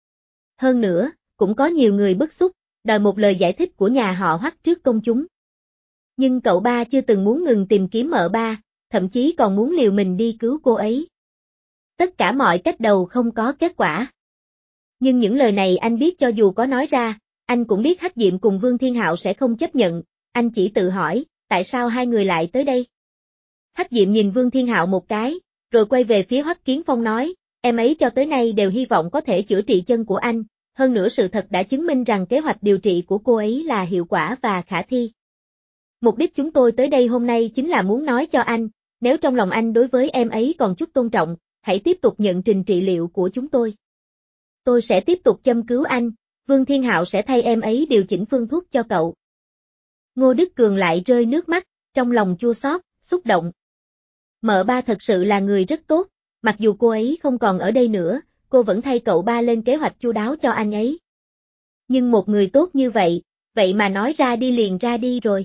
Hơn nữa, cũng có nhiều người bức xúc, đòi một lời giải thích của nhà họ Hoắc trước công chúng. Nhưng cậu ba chưa từng muốn ngừng tìm kiếm mợ ba, thậm chí còn muốn liều mình đi cứu cô ấy. Tất cả mọi cách đầu không có kết quả. Nhưng những lời này anh biết cho dù có nói ra, anh cũng biết Hắc Diệm cùng Vương Thiên Hạo sẽ không chấp nhận, anh chỉ tự hỏi, tại sao hai người lại tới đây? Hắc Diệm nhìn Vương Thiên Hạo một cái, rồi quay về phía Hoắc Kiến Phong nói, em ấy cho tới nay đều hy vọng có thể chữa trị chân của anh, hơn nữa sự thật đã chứng minh rằng kế hoạch điều trị của cô ấy là hiệu quả và khả thi. Mục đích chúng tôi tới đây hôm nay chính là muốn nói cho anh, nếu trong lòng anh đối với em ấy còn chút tôn trọng, hãy tiếp tục nhận trình trị liệu của chúng tôi. Tôi sẽ tiếp tục châm cứu anh, Vương Thiên Hạo sẽ thay em ấy điều chỉnh phương thuốc cho cậu. Ngô Đức Cường lại rơi nước mắt, trong lòng chua xót, xúc động. Mợ ba thật sự là người rất tốt, mặc dù cô ấy không còn ở đây nữa, cô vẫn thay cậu ba lên kế hoạch chu đáo cho anh ấy. Nhưng một người tốt như vậy, vậy mà nói ra đi liền ra đi rồi.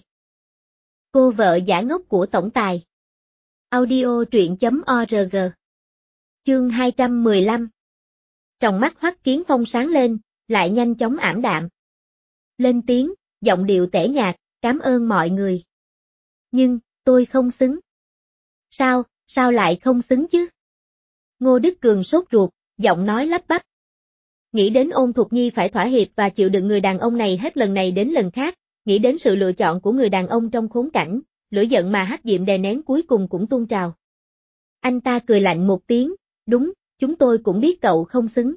Cô vợ giả ngốc của tổng tài. Audio truyện.org. Chương 215. Tròng mắt Hoắc Kiến Phong sáng lên, lại nhanh chóng ảm đạm. Lên tiếng, giọng điệu tẻ nhạt, cảm ơn mọi người. Nhưng, tôi không xứng. Sao lại không xứng chứ? Ngô Đức Cường sốt ruột, giọng nói lắp bắp. Nghĩ đến Ôn Thục Nhi phải thỏa hiệp và chịu đựng người đàn ông này hết lần này đến lần khác, nghĩ đến sự lựa chọn của người đàn ông trong khốn cảnh, lửa giận mà Hắc Diệm đè nén cuối cùng cũng tuôn trào. Anh ta cười lạnh một tiếng, đúng, chúng tôi cũng biết cậu không xứng.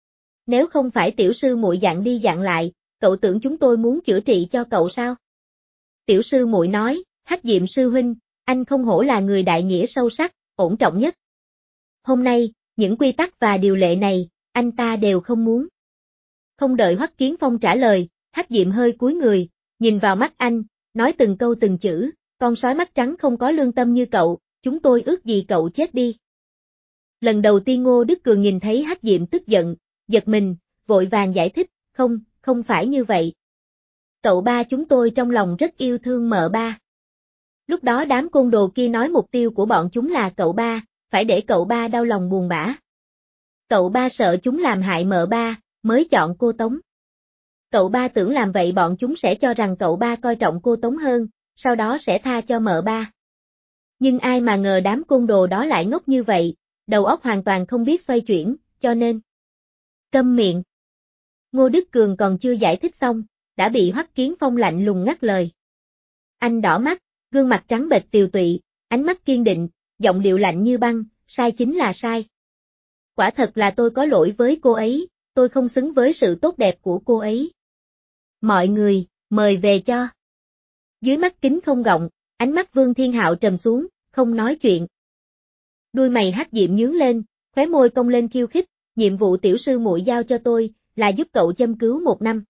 Nếu không phải tiểu sư muội dặn đi dặn lại, cậu tưởng chúng tôi muốn chữa trị cho cậu sao? Tiểu sư muội nói, Hắc Diệm sư huynh, anh không hổ là người đại nghĩa sâu sắc, ổn trọng nhất. Hôm nay, những quy tắc và điều lệ này, anh ta đều không muốn. Không đợi Hoắc Kiến Phong trả lời, Hắc Diệm hơi cúi người, nhìn vào mắt anh, nói từng câu từng chữ, con sói mắt trắng không có lương tâm như cậu, chúng tôi ước gì cậu chết đi. Lần đầu tiên Ngô Đức Cường nhìn thấy Hắc Diệm tức giận, giật mình, vội vàng giải thích, không phải như vậy. Cậu ba chúng tôi trong lòng rất yêu thương mợ ba. Lúc đó đám côn đồ kia nói mục tiêu của bọn chúng là cậu ba, phải để cậu ba đau lòng buồn bã. Cậu ba sợ chúng làm hại mợ ba, mới chọn cô Tống. Cậu ba tưởng làm vậy bọn chúng sẽ cho rằng cậu ba coi trọng cô Tống hơn, sau đó sẽ tha cho mợ ba. Nhưng ai mà ngờ đám côn đồ đó lại ngốc như vậy, đầu óc hoàn toàn không biết xoay chuyển, cho nên. Câm miệng. Ngô Đức Cường còn chưa giải thích xong, đã bị Hoắc Kiến Phong lạnh lùng ngắt lời. Anh đỏ mắt, gương mặt trắng bệch tiều tụy, ánh mắt kiên định, giọng điệu lạnh như băng, sai chính là sai. Quả thật là tôi có lỗi với cô ấy, tôi không xứng với sự tốt đẹp của cô ấy. Mọi người, mời về cho. Dưới mắt kính không gọng, ánh mắt Vương Thiên Hạo trầm xuống, không nói chuyện. Đuôi mày Hắc Diệm nhướng lên, khóe môi cong lên khiêu khích, nhiệm vụ tiểu sư muội giao cho tôi, là giúp cậu châm cứu 1 năm.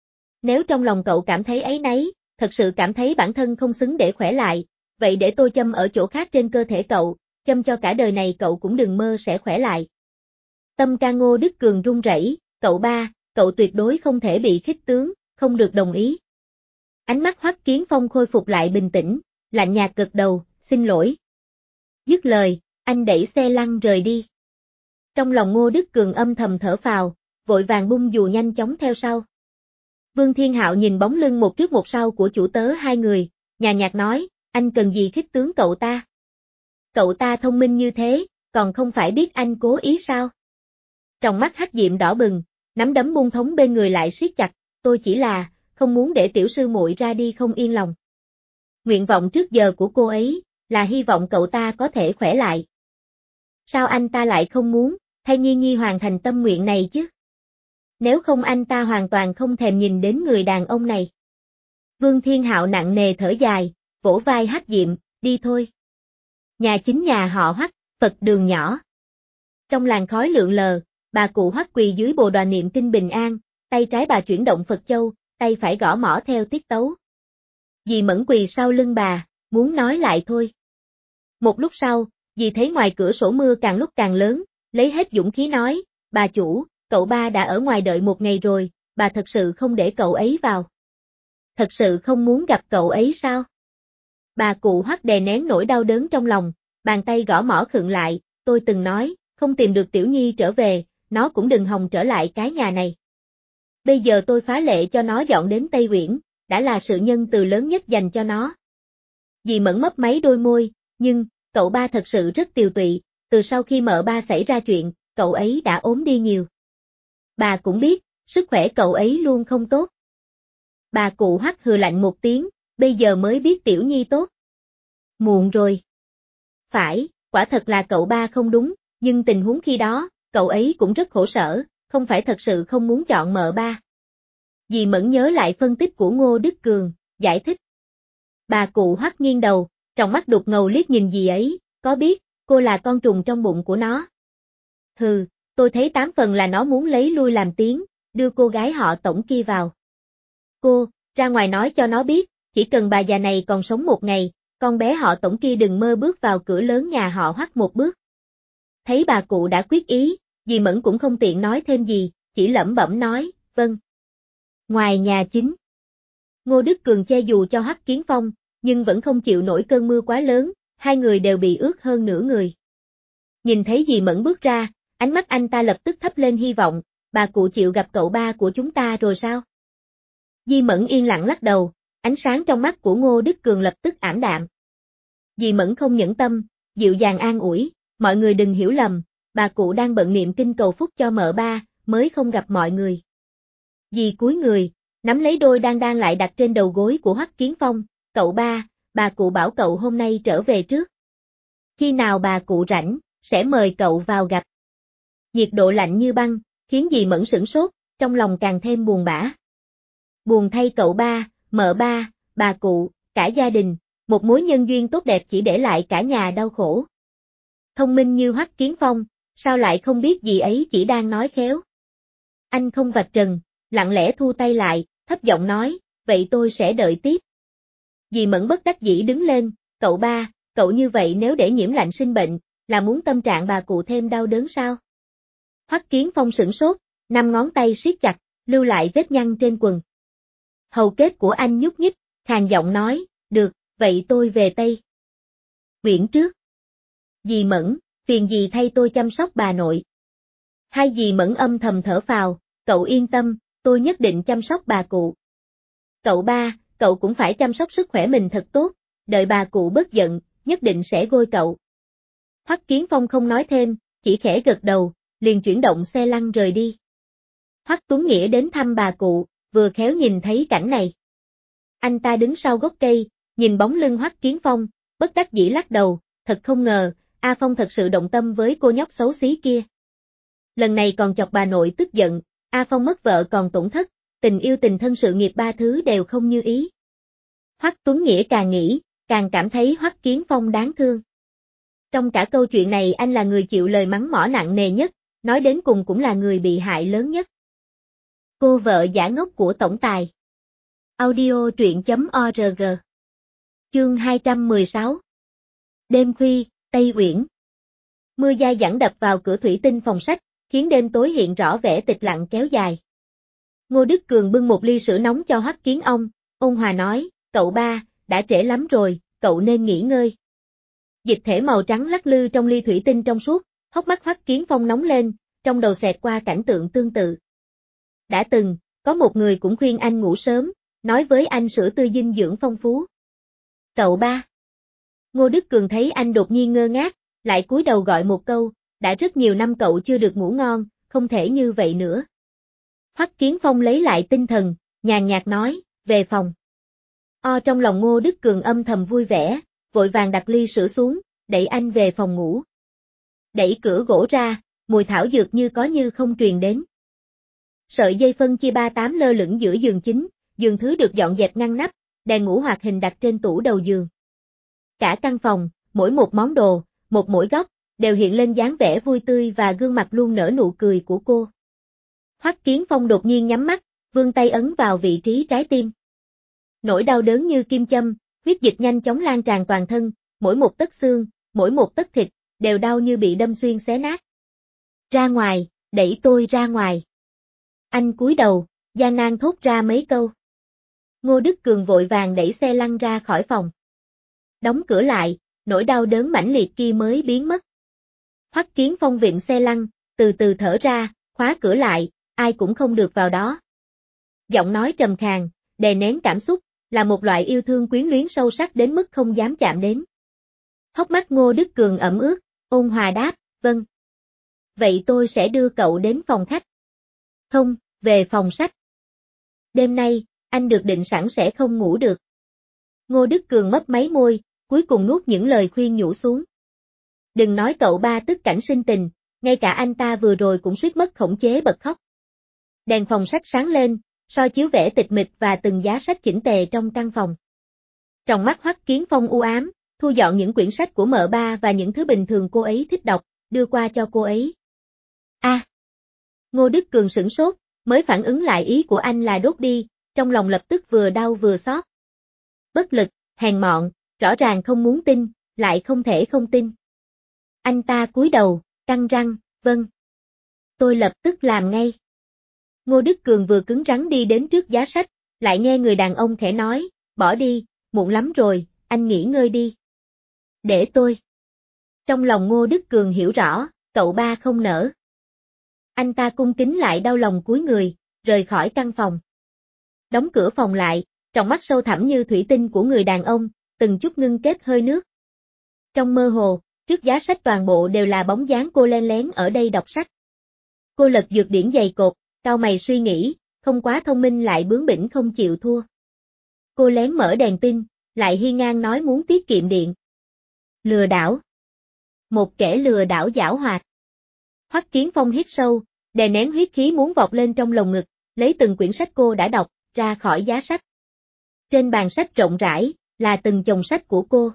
Nếu trong lòng cậu cảm thấy áy náy, thật sự cảm thấy bản thân không xứng để khỏe lại, vậy để tôi châm ở chỗ khác trên cơ thể cậu, châm cho cả đời này cậu cũng đừng mơ sẽ khỏe lại. Tâm can Ngô Đức Cường run rẩy, cậu ba, cậu tuyệt đối không thể bị khích tướng, không được đồng ý. Ánh mắt Hoắc Kiến Phong khôi phục lại bình tĩnh, lạnh nhạt gật đầu, xin lỗi. Dứt lời, anh đẩy xe lăn rời đi. Trong lòng Ngô Đức Cường âm thầm thở phào, vội vàng bung dù nhanh chóng theo sau. Vương Thiên Hạo nhìn bóng lưng một trước một sau của chủ tớ hai người, nhàn nhạt nói, anh cần gì khích tướng cậu ta? Cậu ta thông minh như thế, còn không phải biết anh cố ý sao? Trong mắt Hắc Diệm đỏ bừng, nắm đấm buông thống bên người lại siết chặt, tôi chỉ là, không muốn để tiểu sư muội ra đi không yên lòng. Nguyện vọng trước giờ của cô ấy, là hy vọng cậu ta có thể khỏe lại. Sao anh ta lại không muốn, thay Nhi Nhi hoàn thành tâm nguyện này chứ? Nếu không anh ta hoàn toàn không thèm nhìn đến người đàn ông này. Vương Thiên Hạo nặng nề thở dài, vỗ vai Hắc Diệm, đi thôi. Nhà chính nhà họ Hoắc, Phật đường nhỏ. Trong làn khói lượn lờ, bà cụ Hoắc quỳ dưới bồ đoàn niệm kinh bình an, tay trái bà chuyển động Phật châu, tay phải gõ mõ theo tiết tấu. Dì Mẫn quỳ sau lưng bà, muốn nói lại thôi. Một lúc sau, dì thấy ngoài cửa sổ mưa càng lúc càng lớn, lấy hết dũng khí nói, bà chủ, cậu ba đã ở ngoài đợi một ngày rồi, bà thật sự không để cậu ấy vào. Thật sự không muốn gặp cậu ấy sao? Bà cụ Hoắc đè nén nỗi đau đớn trong lòng, bàn tay gõ mõ khựng lại, tôi từng nói, không tìm được Tiểu Nhi trở về, nó cũng đừng hòng trở lại cái nhà này. Bây giờ tôi phá lệ cho nó dọn đến Tây Uyển, đã là sự nhân từ lớn nhất dành cho nó. Dì Mẫn mấp máy đôi môi, nhưng, cậu ba thật sự rất tiều tụy, từ sau khi mợ ba xảy ra chuyện, cậu ấy đã ốm đi nhiều. Bà cũng biết, sức khỏe cậu ấy luôn không tốt. Bà cụ Hoắc hừ lạnh một tiếng, bây giờ mới biết Tiểu Nhi tốt. Muộn rồi. Phải, quả thật là cậu ba không đúng, nhưng tình huống khi đó, cậu ấy cũng rất khổ sở, không phải thật sự không muốn chọn mợ ba. Dì Mẫn nhớ lại phân tích của Ngô Đức Cường, giải thích. Bà cụ Hoắc nghiêng đầu, trong mắt đục ngầu liếc nhìn dì ấy, có biết, cô là con trùng trong bụng của nó. Hừ, tôi thấy 8 phần là nó muốn lấy lui làm tiếng, đưa cô gái họ Tổng kia vào. Cô, ra ngoài nói cho nó biết, chỉ cần bà già này còn sống một ngày, con bé họ Tổng kia đừng mơ bước vào cửa lớn nhà họ Hoắc một bước. Thấy bà cụ đã quyết ý, dì Mẫn cũng không tiện nói thêm gì, chỉ lẩm bẩm nói, vâng. Ngoài nhà chính, Ngô Đức Cường che dù cho Hoắc Kiến Phong, nhưng vẫn không chịu nổi cơn mưa quá lớn, hai người đều bị ướt hơn nửa người. Nhìn thấy dì Mẫn bước ra, ánh mắt anh ta lập tức thắp lên hy vọng, bà cụ chịu gặp cậu ba của chúng ta rồi sao? Dì Mẫn yên lặng lắc đầu, ánh sáng trong mắt của Ngô Đức Cường lập tức ảm đạm. Dì Mẫn không nhẫn tâm, dịu dàng an ủi, mọi người đừng hiểu lầm, bà cụ đang bận niệm kinh cầu phúc cho mợ ba, mới không gặp mọi người. Dì cúi người, nắm lấy đôi đang lại đặt trên đầu gối của Hoắc Kiến Phong, cậu ba, bà cụ bảo cậu hôm nay trở về trước. Khi nào bà cụ rảnh, sẽ mời cậu vào gặp. Nhiệt độ lạnh như băng, khiến dì Mẫn sửng sốt, trong lòng càng thêm buồn bã. Buồn thay cậu ba, mợ ba, bà cụ, cả gia đình, một mối nhân duyên tốt đẹp chỉ để lại cả nhà đau khổ. Thông minh như Hoắc Kiến Phong, sao lại không biết dì ấy chỉ đang nói khéo. Anh không vạch trần, lặng lẽ thu tay lại, thấp giọng nói, vậy tôi sẽ đợi tiếp. Dì Mẫn bất đắc dĩ đứng lên, cậu ba, cậu như vậy nếu để Nhiễm Lạnh sinh bệnh, là muốn tâm trạng bà cụ thêm đau đớn sao? Hoắc Kiến Phong sửng sốt, 5 ngón tay siết chặt, lưu lại vết nhăn trên quần. Hầu kết của anh nhúc nhích, khàn giọng nói, được, vậy tôi về Tây Uyển trước. Dì Mẫn, phiền dì thay tôi chăm sóc bà nội. Hai dì Mẫn âm thầm thở phào, cậu yên tâm, tôi nhất định chăm sóc bà cụ. Cậu ba, cậu cũng phải chăm sóc sức khỏe mình thật tốt, đợi bà cụ bớt giận, nhất định sẽ gôi cậu. Hoắc Kiến Phong không nói thêm, chỉ khẽ gật đầu, liền chuyển động xe lăn rời đi. Hoắc Tuấn Nghĩa đến thăm bà cụ, vừa khéo nhìn thấy cảnh này. Anh ta đứng sau gốc cây, nhìn bóng lưng Hoắc Kiến Phong, bất đắc dĩ lắc đầu, thật không ngờ, A Phong thật sự động tâm với cô nhóc xấu xí kia. Lần này còn chọc bà nội tức giận, A Phong mất vợ còn tổn thất, tình yêu tình thân sự nghiệp ba thứ đều không như ý. Hoắc Tuấn Nghĩa càng nghĩ, càng cảm thấy Hoắc Kiến Phong đáng thương. Trong cả câu chuyện này anh là người chịu lời mắng mỏ nặng nề nhất, nói đến cùng cũng là người bị hại lớn nhất. Cô vợ giả ngốc của tổng tài. Audio truyện.org. Chương 216. Đêm khuya, Tây Uyển. Mưa dai dẳng đập vào cửa thủy tinh phòng sách, khiến đêm tối hiện rõ vẻ tịch lặng kéo dài. Ngô Đức Cường bưng một ly sữa nóng cho Hoắc Kiến Ông, ôn hòa nói, cậu ba, đã trễ lắm rồi, cậu nên nghỉ ngơi. Dịch thể màu trắng lắc lư trong ly thủy tinh trong suốt, hốc mắt Hoắc Kiến Phong nóng lên, trong đầu xẹt qua cảnh tượng tương tự. Đã từng, có một người cũng khuyên anh ngủ sớm, nói với anh sữa tươi dinh dưỡng phong phú. Cậu ba. Ngô Đức Cường thấy anh đột nhiên ngơ ngác, lại cúi đầu gọi một câu, đã rất nhiều năm cậu chưa được ngủ ngon, không thể như vậy nữa. Hoắc Kiến Phong lấy lại tinh thần, nhàn nhạt nói, về phòng. Trong lòng Ngô Đức Cường âm thầm vui vẻ, vội vàng đặt ly sữa xuống, đẩy anh về phòng ngủ. Đẩy cửa gỗ ra, mùi thảo dược như có như không truyền đến. Sợi dây phân chia 3/8 lơ lửng giữa giường chính, giường thứ được dọn dẹp ngăn nắp, đèn ngủ hoạt hình đặt trên tủ đầu giường. Cả căn phòng, mỗi một món đồ, một mỗi góc, đều hiện lên dáng vẻ vui tươi và gương mặt luôn nở nụ cười của cô. Hoắc Kiến Phong đột nhiên nhắm mắt, vươn tay ấn vào vị trí trái tim. Nỗi đau đớn như kim châm, huyết dịch nhanh chóng lan tràn toàn thân, mỗi một tấc xương, mỗi một tấc thịt, đều đau như bị đâm xuyên xé nát. Ra ngoài, đẩy tôi ra ngoài. Anh cúi đầu, gian nan thốt ra mấy câu. Ngô Đức Cường vội vàng đẩy xe lăn ra khỏi phòng. Đóng cửa lại, nỗi đau đớn mãnh liệt kia mới biến mất. Hoắc Kiến Phong vịn xe lăn, từ từ thở ra, khóa cửa lại, ai cũng không được vào đó. Giọng nói trầm khàn, đè nén cảm xúc, là một loại yêu thương quyến luyến sâu sắc đến mức không dám chạm đến. Hốc mắt Ngô Đức Cường ẩm ướt, ôn hòa đáp, vâng. Vậy tôi sẽ đưa cậu đến phòng khách. Không, về phòng sách. Đêm nay, anh được định sẵn sẽ không ngủ được. Ngô Đức Cường mấp máy môi, cuối cùng nuốt những lời khuyên nhủ xuống. Đừng nói cậu ba tức cảnh sinh tình, ngay cả anh ta vừa rồi cũng suýt mất khống chế bật khóc. Đèn phòng sách sáng lên, soi chiếu vẻ tịch mịch và từng giá sách chỉnh tề trong căn phòng. Trong mắt Hoắc Kiến Phong u ám, thu dọn những quyển sách của mợ ba và những thứ bình thường cô ấy thích đọc, đưa qua cho cô ấy. Ngô Đức Cường sửng sốt, mới phản ứng lại ý của anh là đốt đi, trong lòng lập tức vừa đau vừa xót. Bất lực, hèn mọn, rõ ràng không muốn tin, lại không thể không tin. Anh ta cúi đầu, căng răng, vâng. Tôi lập tức làm ngay. Ngô Đức Cường vừa cứng rắn đi đến trước giá sách, lại nghe người đàn ông khẽ nói, bỏ đi, muộn lắm rồi, anh nghỉ ngơi đi. Để tôi. Trong lòng Ngô Đức Cường hiểu rõ, cậu ba không nỡ. Anh ta cung kính lại đau lòng cúi người, rời khỏi căn phòng. Đóng cửa phòng lại, trong mắt sâu thẳm như thủy tinh của người đàn ông, từng chút ngưng kết hơi nước. Trong mơ hồ, trước giá sách toàn bộ đều là bóng dáng cô len lén ở đây đọc sách. Cô lật dược điển dày cột, cau mày suy nghĩ, không quá thông minh lại bướng bỉnh không chịu thua. Cô lén mở đèn pin, lại hiên ngang nói muốn tiết kiệm điện. Lừa đảo. Một kẻ lừa đảo giảo hoạt. Hoắc Kiến Phong hít sâu, đè nén huyết khí muốn vọt lên trong lồng ngực, lấy từng quyển sách cô đã đọc, ra khỏi giá sách. Trên bàn sách rộng rãi, là từng chồng sách của cô.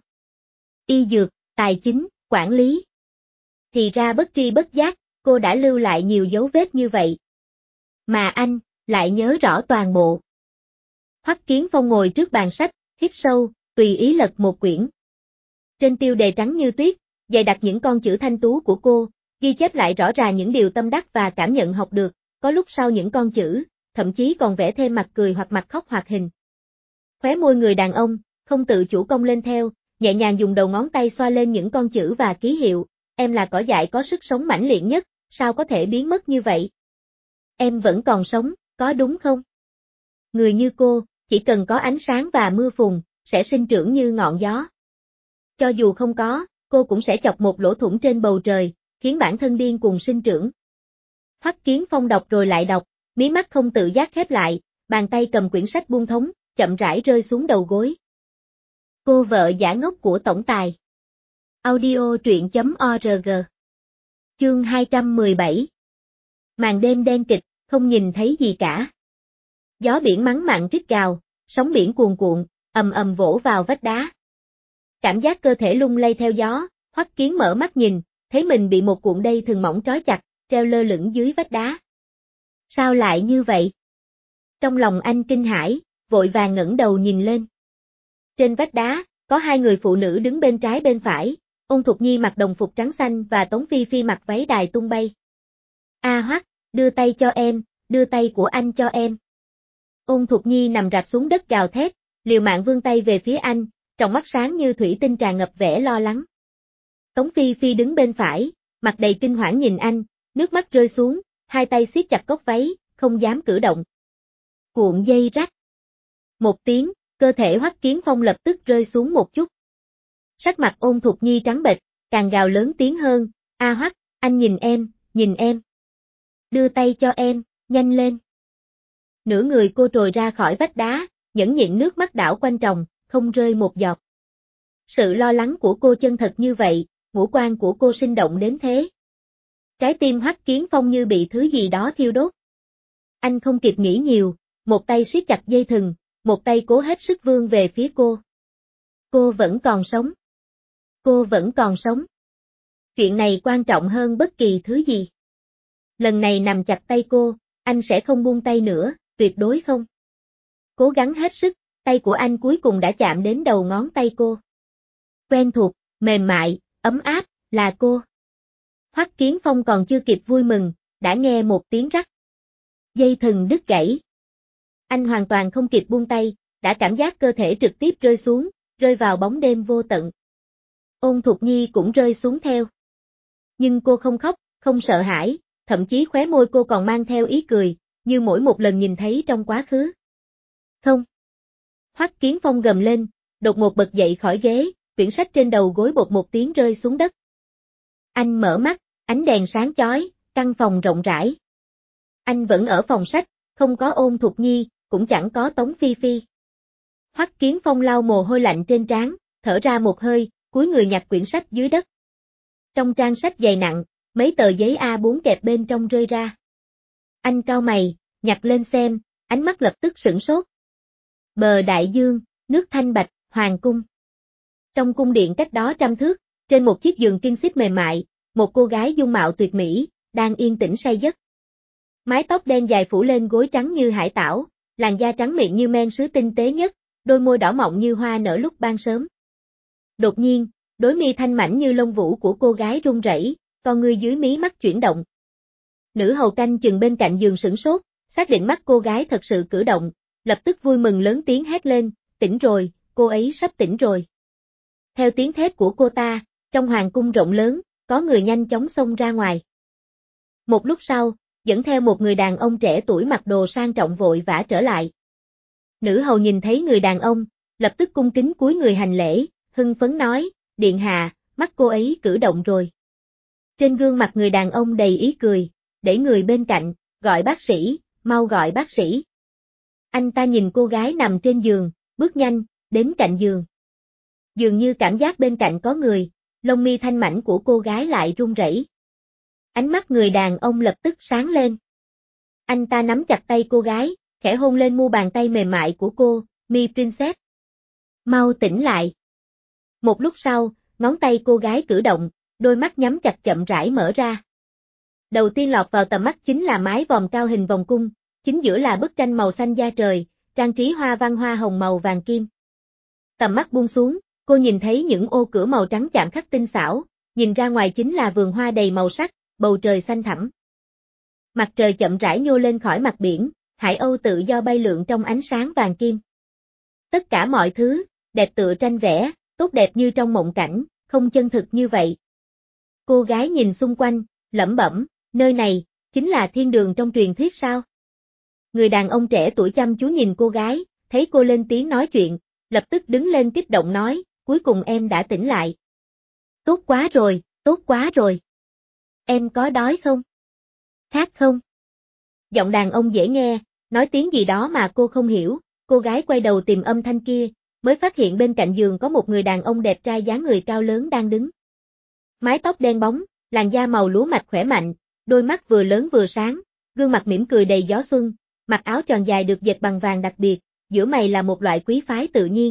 Y dược, tài chính, quản lý. Thì ra bất tri bất giác, cô đã lưu lại nhiều dấu vết như vậy. Mà anh, lại nhớ rõ toàn bộ. Hoắc Kiến Phong ngồi trước bàn sách, hít sâu, tùy ý lật một quyển. Trên tiêu đề trắng như tuyết, dày đặc những con chữ thanh tú của cô, ghi chép lại rõ ràng những điều tâm đắc và cảm nhận học được, có lúc sau những con chữ, thậm chí còn vẽ thêm mặt cười hoặc mặt khóc hoạt hình. Khóe môi người đàn ông, không tự chủ cong lên theo, nhẹ nhàng dùng đầu ngón tay xoa lên những con chữ và ký hiệu, em là cỏ dại có sức sống mãnh liệt nhất, sao có thể biến mất như vậy? Em vẫn còn sống, có đúng không? Người như cô, chỉ cần có ánh sáng và mưa phùn, sẽ sinh trưởng như ngọn gió. Cho dù không có, cô cũng sẽ chọc một lỗ thủng trên bầu trời, khiến bản thân điên cuồng sinh trưởng. Hoắc Kiến Phong đọc rồi lại đọc, mí mắt không tự giác khép lại, bàn tay cầm quyển sách buông thống, chậm rãi rơi xuống đầu gối. Cô vợ giả ngốc của tổng tài. Audio truyện.org. Chương 217. Màn đêm đen kịch, không nhìn thấy gì cả. Gió biển mắng mặn rít gào, sóng biển cuồn cuộn, ầm ầm vỗ vào vách đá. Cảm giác cơ thể lung lay theo gió, Hoắc Kiến mở mắt nhìn, thấy mình bị một cuộn dây thừng mỏng trói chặt, treo lơ lửng dưới vách đá. Sao lại như vậy? Trong lòng anh kinh hãi, vội vàng ngẩng đầu nhìn lên. Trên vách đá, có hai người phụ nữ đứng bên trái bên phải, Ôn Thục Nhi mặc đồng phục trắng xanh và Tống Phi Phi mặc váy đài tung bay. A Hoắc, đưa tay cho em, đưa tay của anh cho em. Ôn Thục Nhi nằm rạp xuống đất gào thét, liều mạng vươn tay về phía anh, trong mắt sáng như thủy tinh tràn ngập vẻ lo lắng. Tống Phi Phi đứng bên phải, mặt đầy kinh hoảng nhìn anh, nước mắt rơi xuống, hai tay siết chặt cốc váy, không dám cử động. Cuộn dây rách. Một tiếng, cơ thể Hoắc Kiến Phong lập tức rơi xuống một chút. Sắc mặt Ôn Thục Nhi trắng bệch, càng gào lớn tiếng hơn, A Hoắc, anh nhìn em, nhìn em. Đưa tay cho em, nhanh lên. Nửa người cô trồi ra khỏi vách đá, nhẫn nhịn nước mắt đảo quanh tròng, không rơi một giọt. Sự lo lắng của cô chân thật như vậy, ngũ quan của cô sinh động đến thế. Trái tim Hoắc Kiến Phong như bị thứ gì đó thiêu đốt. Anh không kịp nghĩ nhiều, một tay siết chặt dây thừng, một tay cố hết sức vươn về phía cô. Cô vẫn còn sống. Cô vẫn còn sống. Chuyện này quan trọng hơn bất kỳ thứ gì. Lần này nằm chặt tay cô, anh sẽ không buông tay nữa, tuyệt đối không. Cố gắng hết sức, tay của anh cuối cùng đã chạm đến đầu ngón tay cô. Quen thuộc, mềm mại, ấm áp, là cô. Hoắc Kiến Phong còn chưa kịp vui mừng, đã nghe một tiếng rắc. Dây thừng đứt gãy. Anh hoàn toàn không kịp buông tay, đã cảm giác cơ thể trực tiếp rơi xuống, rơi vào bóng đêm vô tận. Ôn Thục Nhi cũng rơi xuống theo. Nhưng cô không khóc, không sợ hãi, thậm chí khóe môi cô còn mang theo ý cười, như mỗi một lần nhìn thấy trong quá khứ. Không. Hoắc Kiến Phong gầm lên, đột ngột bật dậy khỏi ghế, quyển sách trên đầu gối bột một tiếng rơi xuống đất. Anh mở mắt, ánh đèn sáng chói, căn phòng rộng rãi. Anh vẫn ở phòng sách, không có Ôn Thục Nhi, cũng chẳng có Tống Phi Phi. Hoắc Kiến Phong lau mồ hôi lạnh trên trán, thở ra một hơi, cúi người nhặt quyển sách dưới đất. Trong trang sách dày nặng, mấy tờ giấy A4 kẹp bên trong rơi ra. Anh cau mày, nhặt lên xem, ánh mắt lập tức sửng sốt. Bờ đại dương, nước thanh bạch, hoàng cung. Trong cung điện cách đó 100 thước, trên một chiếc giường kim xích mềm mại, một cô gái dung mạo tuyệt mỹ, đang yên tĩnh say giấc. Mái tóc đen dài phủ lên gối trắng như hải tảo, làn da trắng mịn như men sứ tinh tế nhất, đôi môi đỏ mọng như hoa nở lúc ban sớm. Đột nhiên, đôi mi thanh mảnh như lông vũ của cô gái run rẩy, con ngươi dưới mí mắt chuyển động. Nữ hầu canh chừng bên cạnh giường sửng sốt, xác định mắt cô gái thật sự cử động, lập tức vui mừng lớn tiếng hét lên, tỉnh rồi, cô ấy sắp tỉnh rồi. Theo tiếng thét của cô ta, trong hoàng cung rộng lớn, có người nhanh chóng xông ra ngoài. Một lúc sau, dẫn theo một người đàn ông trẻ tuổi mặc đồ sang trọng vội vã trở lại. Nữ hầu nhìn thấy người đàn ông, lập tức cung kính cúi người hành lễ, hưng phấn nói, điện hạ, mắt cô ấy cử động rồi. Trên gương mặt người đàn ông đầy ý cười, để người bên cạnh, gọi bác sĩ, mau gọi bác sĩ. Anh ta nhìn cô gái nằm trên giường, bước nhanh, đến cạnh giường. Dường như cảm giác bên cạnh có người, lông mi thanh mảnh của cô gái lại run rẩy. Ánh mắt người đàn ông lập tức sáng lên. Anh ta nắm chặt tay cô gái, khẽ hôn lên mu bàn tay mềm mại của cô, Mi Princess. Mau tỉnh lại. Một lúc sau, ngón tay cô gái cử động, đôi mắt nhắm chặt chậm rãi mở ra. Đầu tiên lọt vào tầm mắt chính là mái vòm cao hình vòng cung, chính giữa là bức tranh màu xanh da trời, trang trí hoa văn hoa hồng màu vàng kim. Tầm mắt buông xuống, cô nhìn thấy những ô cửa màu trắng chạm khắc tinh xảo, nhìn ra ngoài chính là vườn hoa đầy màu sắc, bầu trời xanh thẳm. Mặt trời chậm rãi nhô lên khỏi mặt biển, hải âu tự do bay lượn trong ánh sáng vàng kim. Tất cả mọi thứ, đẹp tựa tranh vẽ, tốt đẹp như trong mộng cảnh, không chân thực như vậy. Cô gái nhìn xung quanh, lẩm bẩm, nơi này, chính là thiên đường trong truyền thuyết sao? Người đàn ông trẻ tuổi chăm chú nhìn cô gái, thấy cô lên tiếng nói chuyện, lập tức đứng lên kích động nói, cuối cùng em đã tỉnh lại. Tốt quá rồi, tốt quá rồi. Em có đói không? Khát không? Giọng đàn ông dễ nghe, nói tiếng gì đó mà cô không hiểu, cô gái quay đầu tìm âm thanh kia, mới phát hiện bên cạnh giường có một người đàn ông đẹp trai dáng người cao lớn đang đứng. Mái tóc đen bóng, làn da màu lúa mạch khỏe mạnh, đôi mắt vừa lớn vừa sáng, gương mặt mỉm cười đầy gió xuân, mặc áo tròn dài được dệt bằng vàng đặc biệt, giữa mày là một loại quý phái tự nhiên.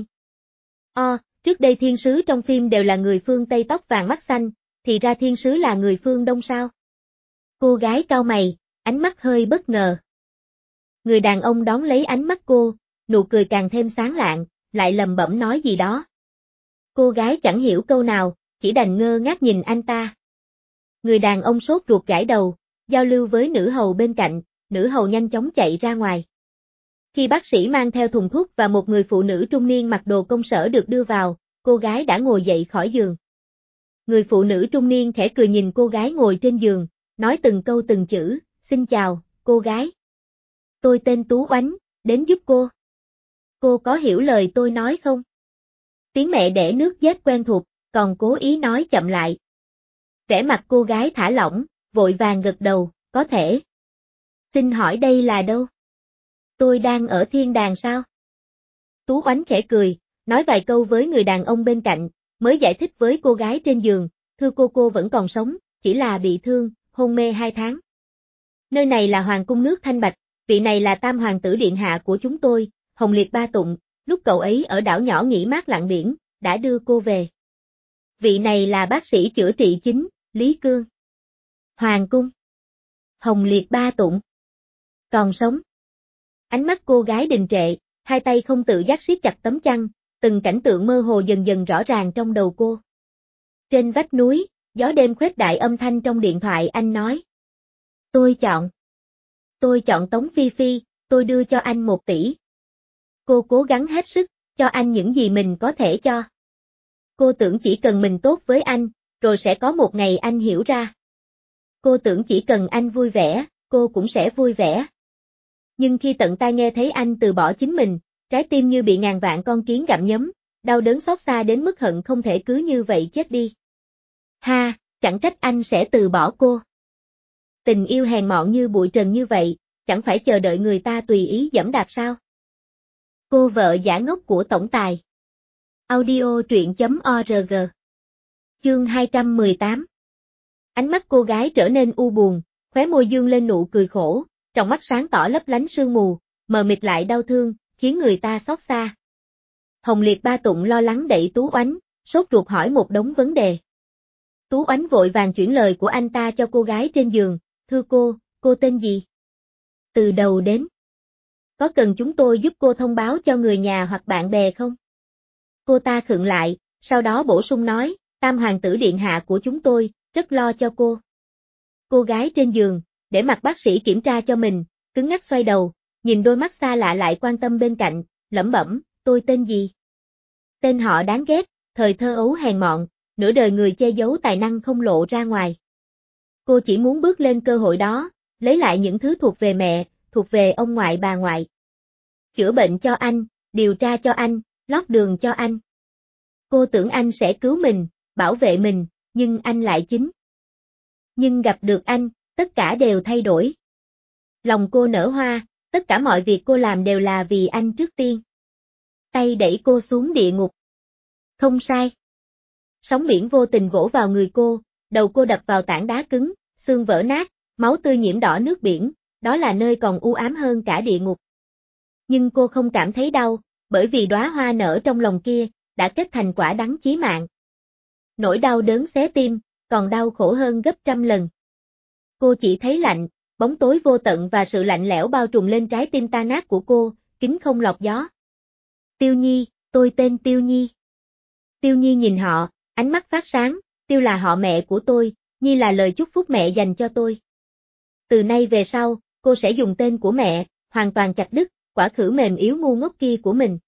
Trước đây thiên sứ trong phim đều là người phương Tây tóc vàng mắt xanh, thì ra thiên sứ là người phương Đông sao? Cô gái cau mày, ánh mắt hơi bất ngờ. Người đàn ông đón lấy ánh mắt cô, nụ cười càng thêm sáng lạng, lại lẩm bẩm nói gì đó. Cô gái chẳng hiểu câu nào, chỉ đành ngơ ngác nhìn anh ta. Người đàn ông sốt ruột gãi đầu, giao lưu với nữ hầu bên cạnh, nữ hầu nhanh chóng chạy ra ngoài. Khi bác sĩ mang theo thùng thuốc và một người phụ nữ trung niên mặc đồ công sở được đưa vào, cô gái đã ngồi dậy khỏi giường. Người phụ nữ trung niên khẽ cười nhìn cô gái ngồi trên giường, nói từng câu từng chữ, xin chào, cô gái. Tôi tên Tú Oánh, đến giúp cô. Cô có hiểu lời tôi nói không? Tiếng mẹ đẻ nước dết quen thuộc, còn cố ý nói chậm lại. Vẻ mặt cô gái thả lỏng, vội vàng gật đầu, có thể. Xin hỏi đây là đâu? Tôi đang ở thiên đàng sao? Tú Oánh khẽ cười, nói vài câu với người đàn ông bên cạnh, mới giải thích với cô gái trên giường, thưa cô vẫn còn sống, chỉ là bị thương, hôn mê 2 tháng. Nơi này là Hoàng cung nước Thanh Bạch, vị này là Tam hoàng tử điện hạ của chúng tôi, Hồng Liệt Ba Tụng, lúc cậu ấy ở đảo nhỏ nghỉ mát lặn biển, đã đưa cô về. Vị này là bác sĩ chữa trị chính, Lý Cương. Hoàng cung. Hồng Liệt Ba Tụng. Còn sống. Ánh mắt cô gái đình trệ, hai tay không tự giác siết chặt tấm chăn, từng cảnh tượng mơ hồ dần dần rõ ràng trong đầu cô. Trên vách núi, gió đêm khuếch đại âm thanh trong điện thoại anh nói. Tôi chọn Tống Phi Phi, tôi đưa cho anh 1 tỷ. Cô cố gắng hết sức, cho anh những gì mình có thể cho. Cô tưởng chỉ cần mình tốt với anh, rồi sẽ có một ngày anh hiểu ra. Cô tưởng chỉ cần anh vui vẻ, cô cũng sẽ vui vẻ. Nhưng khi tận tai nghe thấy anh từ bỏ chính mình, trái tim như bị ngàn vạn con kiến gặm nhấm, đau đớn xót xa đến mức hận không thể cứ như vậy chết đi. Ha, chẳng trách anh sẽ từ bỏ cô. Tình yêu hèn mọn như bụi trần như vậy, chẳng phải chờ đợi người ta tùy ý giẫm đạp sao? Cô vợ giả ngốc của tổng tài. Audio truyện.org. Chương 218. Ánh mắt cô gái trở nên u buồn, khóe môi dương lên nụ cười khổ, trong mắt sáng tỏ lấp lánh sương mù, mờ mịt lại đau thương, khiến người ta xót xa. Hồng Liệt Ba Tụng lo lắng đẩy Tú Oánh, sốt ruột hỏi một đống vấn đề. Tú Oánh vội vàng chuyển lời của anh ta cho cô gái trên giường, thưa cô tên gì? Từ đầu đến. Có cần chúng tôi giúp cô thông báo cho người nhà hoặc bạn bè không? Cô ta khựng lại, sau đó bổ sung nói, Tam hoàng tử điện hạ của chúng tôi, rất lo cho cô. Cô gái trên giường, để mặc bác sĩ kiểm tra cho mình, cứng ngắc xoay đầu, nhìn đôi mắt xa lạ lại quan tâm bên cạnh, lẩm bẩm, tôi tên gì? Tên họ đáng ghét, thời thơ ấu hèn mọn, nửa đời người che giấu tài năng không lộ ra ngoài. Cô chỉ muốn bước lên cơ hội đó, lấy lại những thứ thuộc về mẹ, thuộc về ông ngoại bà ngoại. Chữa bệnh cho anh, điều tra cho anh, lót đường cho anh. Cô tưởng anh sẽ cứu mình, bảo vệ mình, nhưng anh lại chính. Nhưng gặp được anh, tất cả đều thay đổi. Lòng cô nở hoa, tất cả mọi việc cô làm đều là vì anh trước tiên. Tay đẩy cô xuống địa ngục. Không sai. Sóng biển vô tình vỗ vào người cô, đầu cô đập vào tảng đá cứng, xương vỡ nát, máu tươi nhiễm đỏ nước biển, đó là nơi còn u ám hơn cả địa ngục. Nhưng cô không cảm thấy đau, bởi vì đóa hoa nở trong lòng kia, đã kết thành quả đắng chí mạng. Nỗi đau đớn xé tim, còn đau khổ hơn gấp trăm lần. Cô chỉ thấy lạnh, bóng tối vô tận và sự lạnh lẽo bao trùm lên trái tim tan nát của cô, kính không lọt gió. Tiêu Nhi, tôi tên Tiêu Nhi. Tiêu Nhi nhìn họ, ánh mắt phát sáng, Tiêu là họ mẹ của tôi, Nhi là lời chúc phúc mẹ dành cho tôi. Từ nay về sau, cô sẽ dùng tên của mẹ, hoàn toàn chặt đứt, quả khử mềm yếu ngu ngốc kia của mình.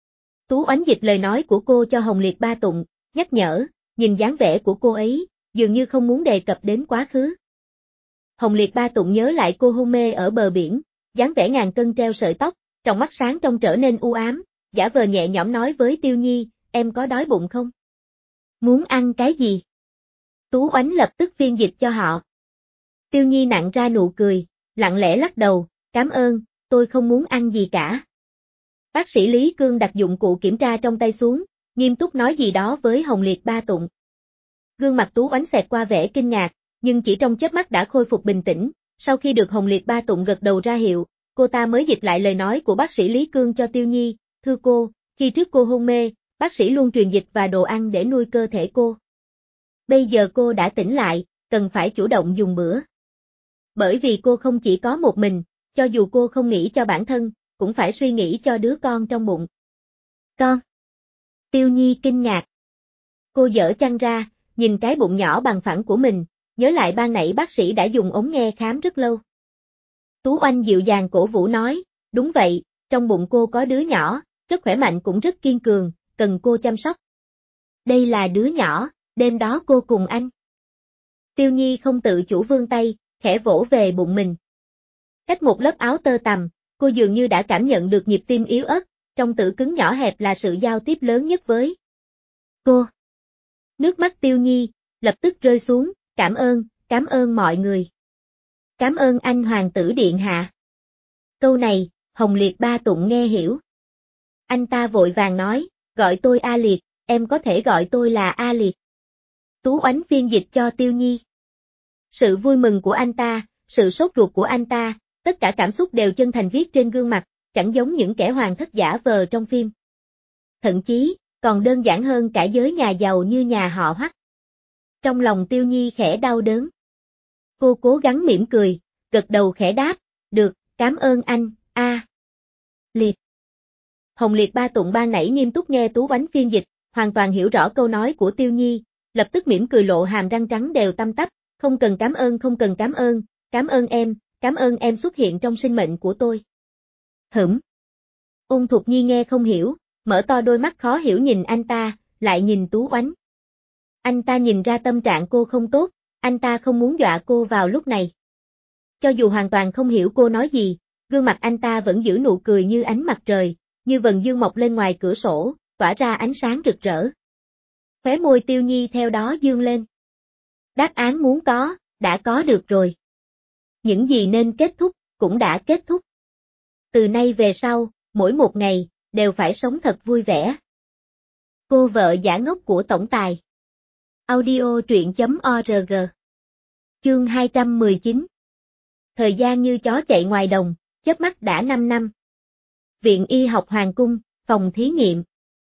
Tú Oánh dịch lời nói của cô cho Hồng Liệt Ba Tụng, nhắc nhở, nhìn dáng vẻ của cô ấy, dường như không muốn đề cập đến quá khứ. Hồng Liệt Ba Tụng nhớ lại cô hôn mê ở bờ biển, dáng vẻ ngàn cân treo sợi tóc, trong mắt sáng trong trở nên u ám, giả vờ nhẹ nhõm nói với Tiêu Nhi, em có đói bụng không? Muốn ăn cái gì? Tú Oánh lập tức phiên dịch cho họ. Tiêu Nhi nặn ra nụ cười, lặng lẽ lắc đầu, cảm ơn, tôi không muốn ăn gì cả. Bác sĩ Lý Cương đặt dụng cụ kiểm tra trong tay xuống, nghiêm túc nói gì đó với Hồng Liệt Ba Tụng. Gương mặt Tú Oánh xẹt qua vẻ kinh ngạc, nhưng chỉ trong chớp mắt đã khôi phục bình tĩnh, sau khi được Hồng Liệt Ba Tụng gật đầu ra hiệu, cô ta mới dịch lại lời nói của bác sĩ Lý Cương cho Tiêu Nhi, thưa cô, khi trước cô hôn mê, bác sĩ luôn truyền dịch và đồ ăn để nuôi cơ thể cô. Bây giờ cô đã tỉnh lại, cần phải chủ động dùng bữa. Bởi vì cô không chỉ có một mình, cho dù cô không nghĩ cho bản thân, cũng phải suy nghĩ cho đứa con trong bụng. Con. Tiêu Nhi kinh ngạc. Cô dở chăn ra, nhìn cái bụng nhỏ bằng phẳng của mình, nhớ lại ban nãy bác sĩ đã dùng ống nghe khám rất lâu. Tú Oanh dịu dàng cổ vũ nói, đúng vậy, trong bụng cô có đứa nhỏ, rất khỏe mạnh cũng rất kiên cường, cần cô chăm sóc. Đây là đứa nhỏ, đêm đó cô cùng anh. Tiêu Nhi không tự chủ vươn tay, khẽ vỗ về bụng mình. Cách một lớp áo tơ tằm, cô dường như đã cảm nhận được nhịp tim yếu ớt, trong tử cứng nhỏ hẹp là sự giao tiếp lớn nhất với cô. Nước mắt Tiêu Nhi lập tức rơi xuống, cảm ơn mọi người. Cảm ơn anh hoàng tử điện hạ. Câu này, Hồng Liệt Ba Tụng nghe hiểu. Anh ta vội vàng nói, gọi tôi A Liệt, em có thể gọi tôi là A Liệt. Tú Oánh phiên dịch cho Tiêu Nhi. Sự vui mừng của anh ta, sự sốt ruột của anh ta, tất cả cảm xúc đều chân thành viết trên gương mặt, chẳng giống những kẻ hoàng thất giả vờ trong phim. Thậm chí, còn đơn giản hơn cả giới nhà giàu như nhà họ Hoắc. Trong lòng Tiêu Nhi khẽ đau đớn. Cô cố gắng mỉm cười, gật đầu khẽ đáp, được, cảm ơn anh, A Liệt. Hồng Liệt Ba Tụng ban nãy nghiêm túc nghe Tú Oánh phiên dịch, hoàn toàn hiểu rõ câu nói của Tiêu Nhi, lập tức mỉm cười lộ hàm răng trắng đều tăm tắp, không cần cảm ơn em xuất hiện trong sinh mệnh của tôi. Ôn Thục Nhi nghe không hiểu, mở to đôi mắt khó hiểu nhìn anh ta, lại nhìn Tú Oánh. Anh ta nhìn ra tâm trạng cô không tốt, anh ta không muốn dọa cô vào lúc này. Cho dù hoàn toàn không hiểu cô nói gì, gương mặt anh ta vẫn giữ nụ cười như ánh mặt trời, như vầng dương mọc lên ngoài cửa sổ, tỏa ra ánh sáng rực rỡ. Khóe môi Tiêu Nhi theo đó dương lên. Đáp án muốn có, đã có được rồi. Những gì nên kết thúc, cũng đã kết thúc. Từ nay về sau, mỗi một ngày, đều phải sống thật vui vẻ. Cô vợ giả ngốc của tổng tài. Audio truyện.org. Chương 219. Thời gian như chó chạy ngoài đồng, chớp mắt đã 5 năm. Viện Y học Hoàng cung, phòng thí nghiệm.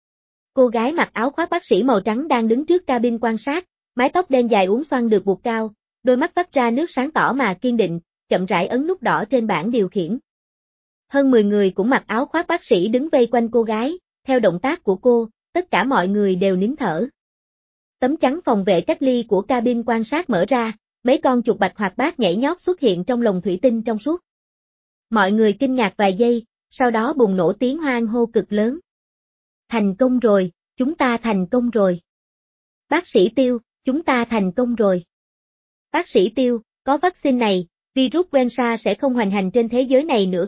Cô gái mặc áo khoác bác sĩ màu trắng đang đứng trước cabin quan sát, mái tóc đen dài uốn xoăn được buộc cao, đôi mắt vắt ra nước sáng tỏ mà kiên định, chậm rãi ấn nút đỏ trên bảng điều khiển. Hơn 10 người cũng mặc áo khoác bác sĩ đứng vây quanh cô gái, theo động tác của cô, tất cả mọi người đều nín thở. Tấm chắn phòng vệ cách ly của cabin quan sát mở ra, mấy con chuột bạch hoạt bát nhảy nhót xuất hiện trong lồng thủy tinh trong suốt. Mọi người kinh ngạc vài giây, sau đó bùng nổ tiếng hoan hô cực lớn. Thành công rồi, chúng ta thành công rồi. Bác sĩ Tiêu, chúng ta thành công rồi. Bác sĩ Tiêu, có vaccine này, virus Wensa sẽ không hoành hành trên thế giới này nữa,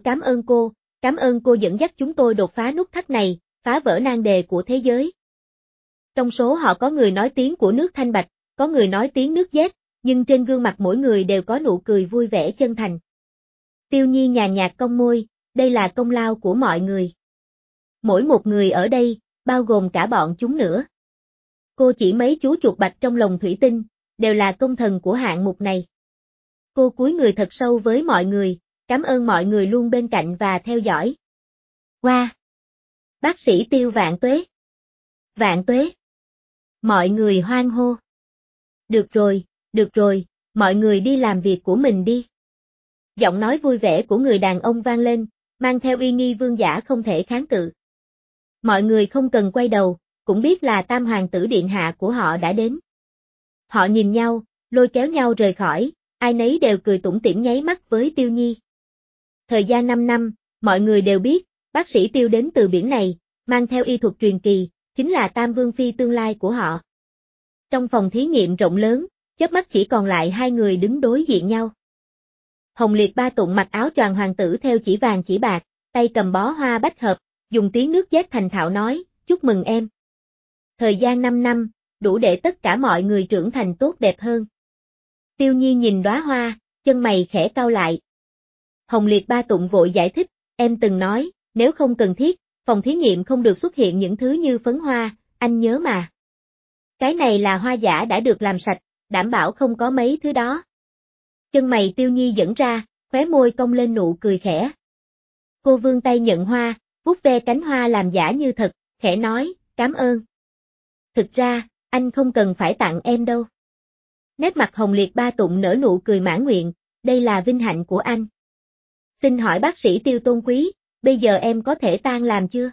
cảm ơn cô dẫn dắt chúng tôi đột phá nút thắt này, phá vỡ nan đề của thế giới. Trong số họ có người nói tiếng của nước Thanh Bạch, có người nói tiếng nước Z, nhưng trên gương mặt mỗi người đều có nụ cười vui vẻ chân thành. Tiêu Nhi nhàn nhạt cong môi, đây là công lao của mọi người. Mỗi một người ở đây, bao gồm cả bọn chúng nữa. Cô chỉ mấy chú chuột bạch trong lồng thủy tinh, đều là công thần của hạng mục này. Cô cúi người thật sâu với mọi người, cảm ơn mọi người luôn bên cạnh và theo dõi. Wow! Bác sĩ Tiêu vạn tuế! Vạn tuế! Mọi người hoan hô. Được rồi, mọi người đi làm việc của mình đi. Giọng nói vui vẻ của người đàn ông vang lên, mang theo uy nghi vương giả không thể kháng cự. Mọi người không cần quay đầu, cũng biết là tam hoàng tử điện hạ của họ đã đến. Họ nhìn nhau, lôi kéo nhau rời khỏi, ai nấy đều cười tủm tỉm nháy mắt với Tiêu Nhi. Thời gian 5 năm, mọi người đều biết, bác sĩ Tiêu đến từ biển này, mang theo y thuật truyền kỳ, chính là Tam Vương Phi tương lai của họ. Trong phòng thí nghiệm rộng lớn, chớp mắt chỉ còn lại hai người đứng đối diện nhau. Hồng Liệt Ba Tụng mặc áo choàng hoàng tử theo chỉ vàng chỉ bạc, tay cầm bó hoa bách hợp, dùng tiếng nước Z thành thạo nói, chúc mừng em. Thời gian 5 năm, đủ để tất cả mọi người trưởng thành tốt đẹp hơn. Tiêu Nhi nhìn đóa hoa, chân mày khẽ cau lại. Hồng Liệt Ba Tụng vội giải thích, em từng nói, nếu không cần thiết, phòng thí nghiệm không được xuất hiện những thứ như phấn hoa, anh nhớ mà. Cái này là hoa giả đã được làm sạch, đảm bảo không có mấy thứ đó. Chân mày Tiêu Nhi giãn ra, khóe môi cong lên nụ cười khẽ. Cô vươn tay nhận hoa, vuốt ve cánh hoa làm giả như thật, khẽ nói, cảm ơn. Thực ra, anh không cần phải tặng em đâu. Nét mặt Hồng Liệt Ba Tụng nở nụ cười mãn nguyện, đây là vinh hạnh của anh. Xin hỏi bác sĩ Tiêu tôn quý, bây giờ em có thể tan làm chưa?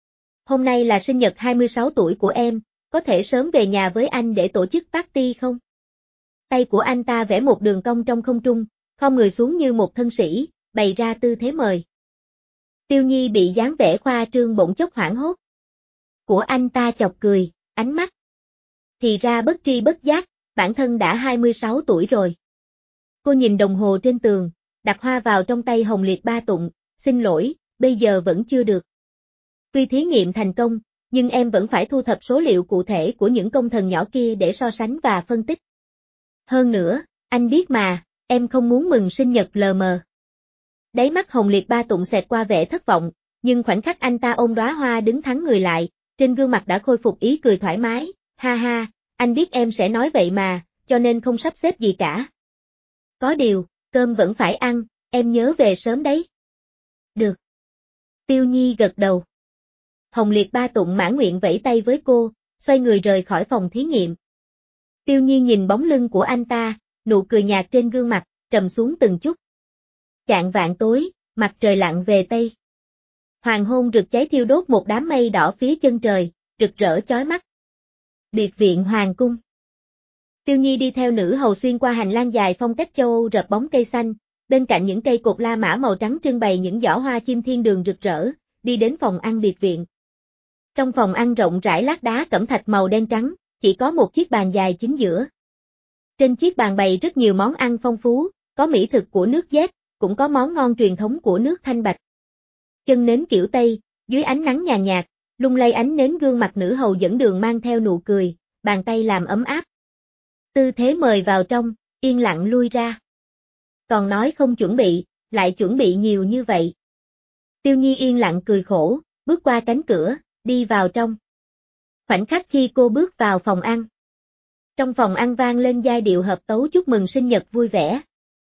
Hôm nay là sinh nhật 26 tuổi của em, có thể sớm về nhà với anh để tổ chức party không? Tay của anh ta vẽ một đường cong trong không trung, khom người xuống như một thân sĩ, bày ra tư thế mời. Tiêu Nhi bị dáng vẻ khoa trương bỗng chốc hoảng hốt. Của anh ta chọc cười, ánh mắt. Thì ra bất tri bất giác, bản thân đã 26 tuổi rồi. Cô nhìn đồng hồ trên tường, đặt hoa vào trong tay Hồng Liệt Ba Tụng, xin lỗi, bây giờ vẫn chưa được. Tuy thí nghiệm thành công, nhưng em vẫn phải thu thập số liệu cụ thể của những công thần nhỏ kia để so sánh và phân tích. Hơn nữa, anh biết mà, em không muốn mừng sinh nhật lờ mờ. Đáy mắt Hồng Liệt Ba Tụng xẹt qua vẻ thất vọng, nhưng khoảnh khắc anh ta ôm đóa hoa đứng thẳng người lại, trên gương mặt đã khôi phục ý cười thoải mái, ha ha, anh biết em sẽ nói vậy mà, cho nên không sắp xếp gì cả. Có điều, cơm vẫn phải ăn, em nhớ về sớm đấy. Được. Tiêu Nhi gật đầu. Hồng Liệt Ba Tụng mãn nguyện vẫy tay với cô, xoay người rời khỏi phòng thí nghiệm. Tiêu Nhi nhìn bóng lưng của anh ta, nụ cười nhạt trên gương mặt, trầm xuống từng chút. Chạng vạng tối, mặt trời lặn về Tây. Hoàng hôn rực cháy thiêu đốt một đám mây đỏ phía chân trời, rực rỡ chói mắt. Biệt viện Hoàng cung. Tiêu Nhi đi theo nữ hầu xuyên qua hành lang dài phong cách châu Âu rợp bóng cây xanh, bên cạnh những cây cột la mã màu trắng trưng bày những giỏ hoa chim thiên đường rực rỡ, đi đến phòng ăn biệt viện. Trong phòng ăn rộng rãi lát đá cẩm thạch màu đen trắng, chỉ có một chiếc bàn dài chính giữa. Trên chiếc bàn bày rất nhiều món ăn phong phú, có mỹ thực của nước Z, cũng có món ngon truyền thống của nước Thanh Bạch. Chân nến kiểu Tây, dưới ánh nắng nhàn nhạt, lung lay ánh nến gương mặt nữ hầu dẫn đường mang theo nụ cười, bàn tay làm ấm áp. Tư thế mời vào trong, yên lặng lui ra. Còn nói không chuẩn bị, lại chuẩn bị nhiều như vậy. Tiêu Nhi yên lặng cười khổ, bước qua cánh cửa, đi vào trong. Khoảnh khắc khi cô bước vào phòng ăn. Trong phòng ăn vang lên giai điệu hợp tấu chúc mừng sinh nhật vui vẻ.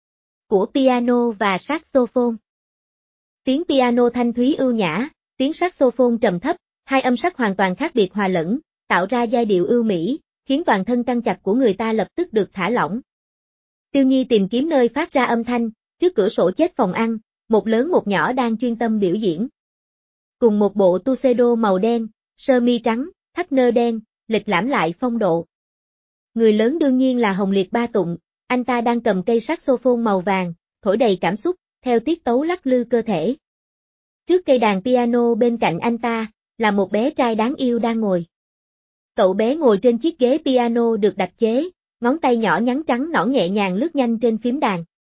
Của piano và saxophone. Tiếng piano thanh thúy ưu nhã, tiếng saxophone trầm thấp, hai âm sắc hoàn toàn khác biệt hòa lẫn, tạo ra giai điệu ưu mỹ, khiến toàn thân căng chặt của người ta lập tức được thả lỏng. Tiêu Nhi tìm kiếm nơi phát ra âm thanh, trước cửa sổ chết phòng ăn, một lớn một nhỏ đang chuyên tâm biểu diễn. Cùng một bộ tuxedo màu đen, sơ mi trắng, thắt nơ đen, lịch lãm lại phong độ. Người lớn đương nhiên là Hồng Liệt Ba Tụng, anh ta đang cầm cây saxophone màu vàng, thổi đầy cảm xúc, theo tiết tấu lắc lư cơ thể. Trước cây đàn piano bên cạnh anh ta, là một bé trai đáng yêu đang ngồi. Cậu bé ngồi trên chiếc ghế piano được đặc chế, ngón tay nhỏ nhắn trắng nõn nhẹ nhàng lướt nhanh trên phím đàn.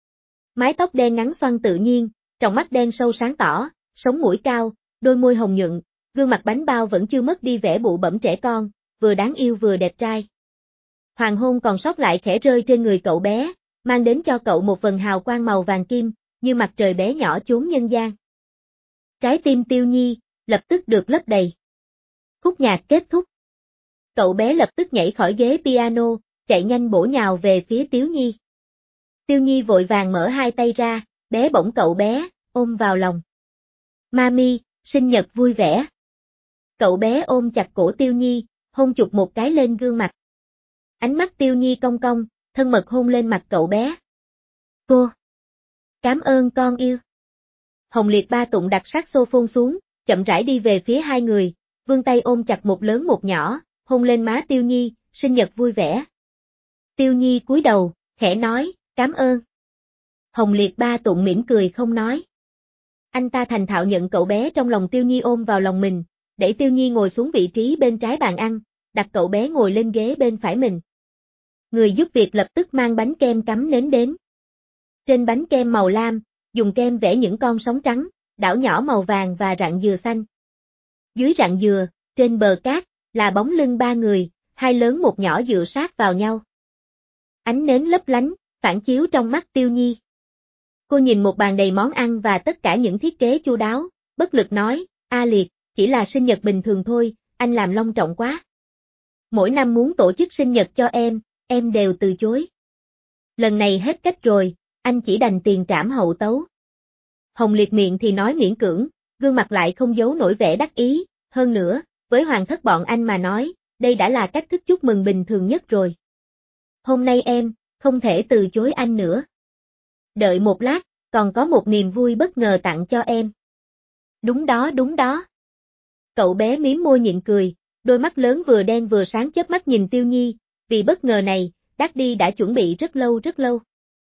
Mái tóc đen ngắn xoăn tự nhiên, tròng mắt đen sâu sáng tỏ, sống mũi cao, đôi môi hồng nhuận, gương mặt bánh bao vẫn chưa mất đi vẻ bụ bẫm trẻ con, vừa đáng yêu vừa đẹp trai. Hoàng hôn còn sót lại khẽ rơi trên người cậu bé, mang đến cho cậu một phần hào quang màu vàng kim, như mặt trời bé nhỏ chốn nhân gian. Trái tim Tiêu Nhi, lập tức được lấp đầy. Khúc nhạc kết thúc. Cậu bé lập tức nhảy khỏi ghế piano, chạy nhanh bổ nhào về phía Tiêu Nhi. Tiêu Nhi vội vàng mở hai tay ra, bé bổng cậu bé, ôm vào lòng. Mami, sinh nhật vui vẻ. Cậu bé ôm chặt cổ Tiêu Nhi, hôn chụp một cái lên gương mặt. Ánh mắt Tiêu Nhi cong cong, thân mật hôn lên mặt cậu bé. Cô. Cảm ơn con yêu. Hồng Liệt Ba Tụng đặt saxophone xuống, chậm rãi đi về phía hai người, vươn tay ôm chặt một lớn một nhỏ, hôn lên má Tiêu Nhi, sinh nhật vui vẻ. Tiêu Nhi cúi đầu, khẽ nói, cảm ơn. Hồng Liệt Ba Tụng mỉm cười không nói. Anh ta thành thạo nhận cậu bé trong lòng Tiêu Nhi ôm vào lòng mình, đẩy Tiêu Nhi ngồi xuống vị trí bên trái bàn ăn, đặt cậu bé ngồi lên ghế bên phải mình. Người giúp việc lập tức mang bánh kem cắm nến đến. Trên bánh kem màu lam, dùng kem vẽ những con sóng trắng, đảo nhỏ màu vàng và rặng dừa xanh. Dưới rặng dừa, trên bờ cát, là bóng lưng ba người, hai lớn một nhỏ dựa sát vào nhau. Ánh nến lấp lánh, phản chiếu trong mắt Tiêu Nhi. Cô nhìn một bàn đầy món ăn và tất cả những thiết kế chu đáo, bất lực nói, A Liệt, chỉ là sinh nhật bình thường thôi, anh làm long trọng quá. Mỗi năm muốn tổ chức sinh nhật cho em đều từ chối. Lần này hết cách rồi, anh chỉ đành tiền trảm hậu tấu. Hồng Liệt miệng thì nói miễn cưỡng, gương mặt lại không giấu nổi vẻ đắc ý, hơn nữa, với hoàng thất bọn anh mà nói, đây đã là cách thức chúc mừng bình thường nhất rồi. Hôm nay em, không thể từ chối anh nữa. Đợi một lát, còn có một niềm vui bất ngờ tặng cho em. Đúng đó đúng đó. Cậu bé mím môi nhịn cười, đôi mắt lớn vừa đen vừa sáng chớp mắt nhìn Tiêu Nhi, vì bất ngờ này, Daddy đã chuẩn bị rất lâu rất lâu.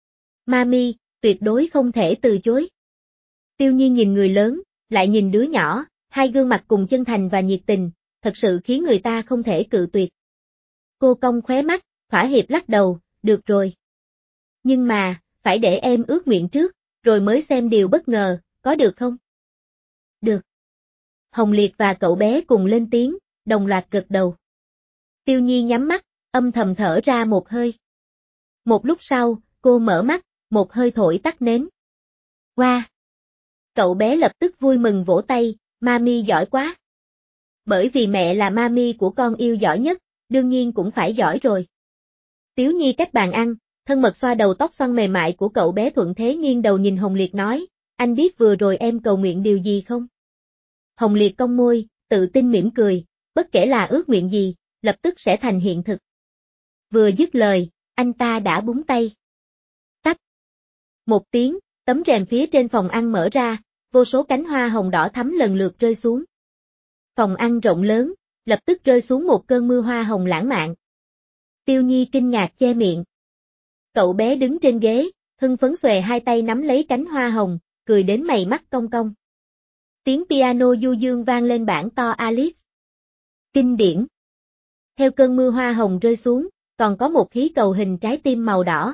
Mami, tuyệt đối không thể từ chối. Tiêu Nhiên nhìn người lớn, lại nhìn đứa nhỏ, hai gương mặt cùng chân thành và nhiệt tình, thật sự khiến người ta không thể cự tuyệt. Cô cong khóe mắt, thỏa hiệp lắc đầu, được rồi. Nhưng mà, phải để em ướt miệng trước, rồi mới xem điều bất ngờ, có được không? Được. Hồng Liệt và cậu bé cùng lên tiếng, đồng loạt gật đầu. Tiêu Nhi nhắm mắt, âm thầm thở ra một hơi. Một lúc sau, cô mở mắt, một hơi thổi tắt nến. Wow! Cậu bé lập tức vui mừng vỗ tay, Mami giỏi quá. Bởi vì mẹ là Mami của con yêu giỏi nhất, đương nhiên cũng phải giỏi rồi. Tiếu Nhi cách bàn ăn, thân mật xoa đầu tóc xoăn mềm mại của cậu bé thuận thế nghiêng đầu nhìn Hồng Liệt nói, anh biết vừa rồi em cầu nguyện điều gì không? Hồng Liệt cong môi, tự tin mỉm cười, bất kể là ước nguyện gì, lập tức sẽ thành hiện thực. Vừa dứt lời, anh ta đã búng tay. Tách. Một tiếng, tấm rèm phía trên phòng ăn mở ra, vô số cánh hoa hồng đỏ thắm lần lượt rơi xuống. Phòng ăn rộng lớn, lập tức rơi xuống một cơn mưa hoa hồng lãng mạn. Tiêu Nhi kinh ngạc che miệng. Cậu bé đứng trên ghế, hưng phấn xòe hai tay nắm lấy cánh hoa hồng, cười đến mày mắt cong cong. Tiếng piano du dương vang lên bản to Alice. Kinh điển. Theo cơn mưa hoa hồng rơi xuống, còn có một khí cầu hình trái tim màu đỏ.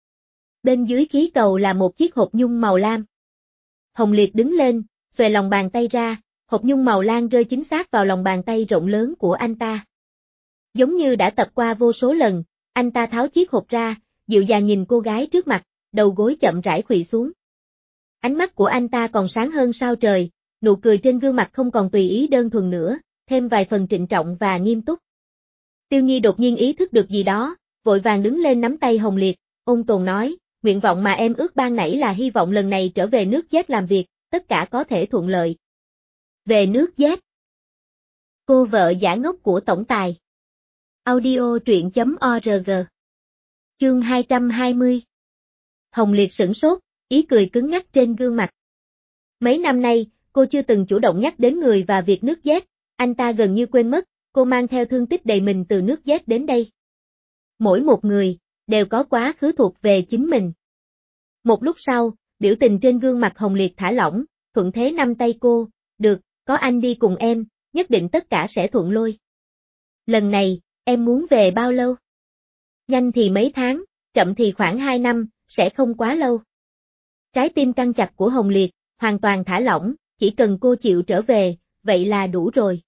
Bên dưới khí cầu là một chiếc hộp nhung màu lam. Hồng Liệt đứng lên, xòe lòng bàn tay ra, hộp nhung màu lam rơi chính xác vào lòng bàn tay rộng lớn của anh ta. Giống như đã tập qua vô số lần, anh ta tháo chiếc hộp ra, dịu dàng nhìn cô gái trước mặt, đầu gối chậm rãi khuỵu xuống. Ánh mắt của anh ta còn sáng hơn sao trời, nụ cười trên gương mặt không còn tùy ý đơn thuần nữa, thêm vài phần trịnh trọng và nghiêm túc. Tiêu Nhi đột nhiên ý thức được gì đó, vội vàng đứng lên nắm tay Hồng Liệt, ôn tồn nói, nguyện vọng mà em ước ban nãy là hy vọng lần này trở về nước Z làm việc, tất cả có thể thuận lợi. Về nước Z. Cô vợ giả ngốc của tổng tài. Audio truyện.org. Chương 220. Hồng Liệt sửng sốt, ý cười cứng ngắc trên gương mặt. Mấy năm nay, cô chưa từng chủ động nhắc đến người và việc nước Z, anh ta gần như quên mất, cô mang theo thương tích đầy mình từ nước Z đến đây. Mỗi một người, đều có quá khứ thuộc về chính mình. Một lúc sau, biểu tình trên gương mặt Hồng Liệt thả lỏng, thuận thế nắm tay cô, được, có anh đi cùng em, nhất định tất cả sẽ thuận lôi. Lần này, em muốn về bao lâu? Nhanh thì mấy tháng, chậm thì khoảng 2 năm, sẽ không quá lâu. Trái tim căng chặt của Hồng Liệt, hoàn toàn thả lỏng, chỉ cần cô chịu trở về, vậy là đủ rồi.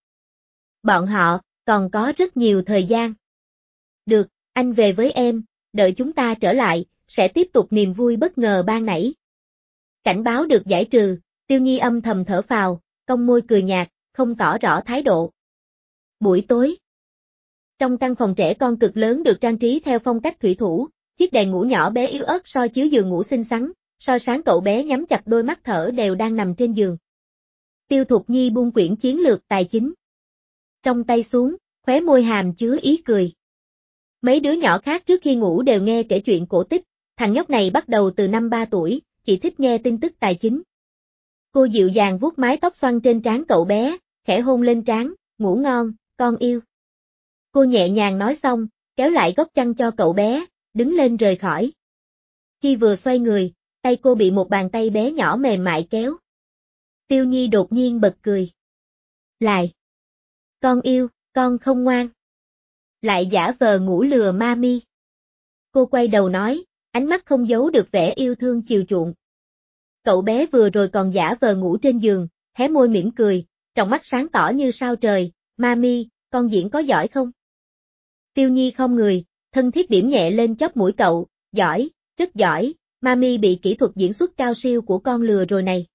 Bọn họ, còn có rất nhiều thời gian. Được, anh về với em, đợi chúng ta trở lại, sẽ tiếp tục niềm vui bất ngờ ban nãy. Cảnh báo được giải trừ, Tiêu Nhi âm thầm thở phào, cong môi cười nhạt, không tỏ rõ thái độ. Buổi tối. Trong căn phòng trẻ con cực lớn được trang trí theo phong cách thủy thủ, chiếc đèn ngủ nhỏ bé yếu ớt soi chiếu giường ngủ xinh xắn, soi sáng cậu bé nhắm chặt đôi mắt thở đều đang nằm trên giường. Tiêu Thục Nhi buông quyển chiến lược tài chính. Trong tay xuống, khóe môi hàm chứa ý cười. Mấy đứa nhỏ khác trước khi ngủ đều nghe kể chuyện cổ tích, thằng nhóc này bắt đầu từ năm 3 tuổi, chỉ thích nghe tin tức tài chính. Cô dịu dàng vuốt mái tóc xoăn trên trán cậu bé, khẽ hôn lên trán, ngủ ngon, con yêu. Cô nhẹ nhàng nói xong, kéo lại góc chăn cho cậu bé, đứng lên rời khỏi. Khi vừa xoay người, tay cô bị một bàn tay bé nhỏ mềm mại kéo. Tiêu Nhi đột nhiên bật cười. Lại. Con yêu, con không ngoan. Lại giả vờ ngủ lừa Mami. Cô quay đầu nói, ánh mắt không giấu được vẻ yêu thương chiều chuộng. Cậu bé vừa rồi còn giả vờ ngủ trên giường, hé môi mỉm cười, trong mắt sáng tỏ như sao trời, Mami, con diễn có giỏi không? Tiêu Nhi không người, thân thiết điểm nhẹ lên chóp mũi cậu, giỏi, rất giỏi, Mami bị kỹ thuật diễn xuất cao siêu của con lừa rồi này.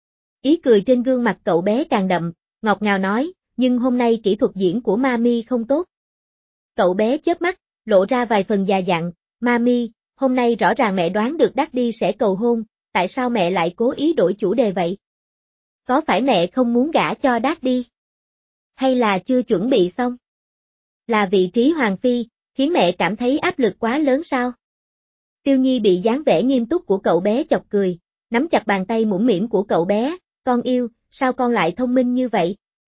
Ý cười trên gương mặt cậu bé càng đậm, ngọt ngào nói, nhưng hôm nay kỹ thuật diễn của Mami không tốt. Cậu bé chớp mắt, lộ ra vài phần già dặn, Mami, hôm nay rõ ràng mẹ đoán được Daddy sẽ cầu hôn, tại sao mẹ lại cố ý đổi chủ đề vậy? Có phải mẹ không muốn gả cho Daddy? Hay là chưa chuẩn bị xong? Là vị trí hoàng phi, khiến mẹ cảm thấy áp lực quá lớn sao? Tiêu Nhi bị dáng vẻ nghiêm túc của cậu bé chọc cười, nắm chặt bàn tay mũm mĩm của cậu bé, con yêu, sao con lại thông minh như vậy?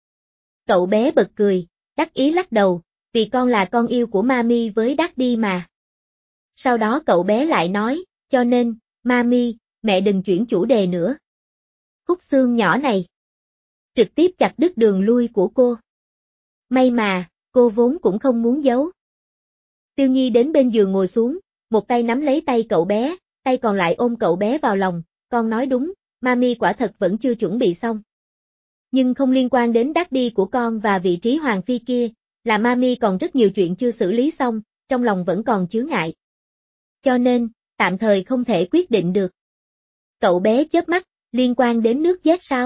Cậu bé bật cười, đắc ý lắc đầu, vì con là con yêu của Mami với Daddy mà. Sau đó cậu bé lại nói, cho nên, Mami, mẹ đừng chuyển chủ đề nữa. Khúc xương nhỏ này trực tiếp chặt đứt đường lui của cô. May mà, cô vốn cũng không muốn giấu. Tiêu Nhi đến bên giường ngồi xuống, một tay nắm lấy tay cậu bé, tay còn lại ôm cậu bé vào lòng, con nói đúng, Mami quả thật vẫn chưa chuẩn bị xong. Nhưng không liên quan đến daddy của con và vị trí hoàng phi kia, là Mami còn rất nhiều chuyện chưa xử lý xong, trong lòng vẫn còn chướng ngại. Cho nên, tạm thời không thể quyết định được. Cậu bé chớp mắt, liên quan đến nước Z sao?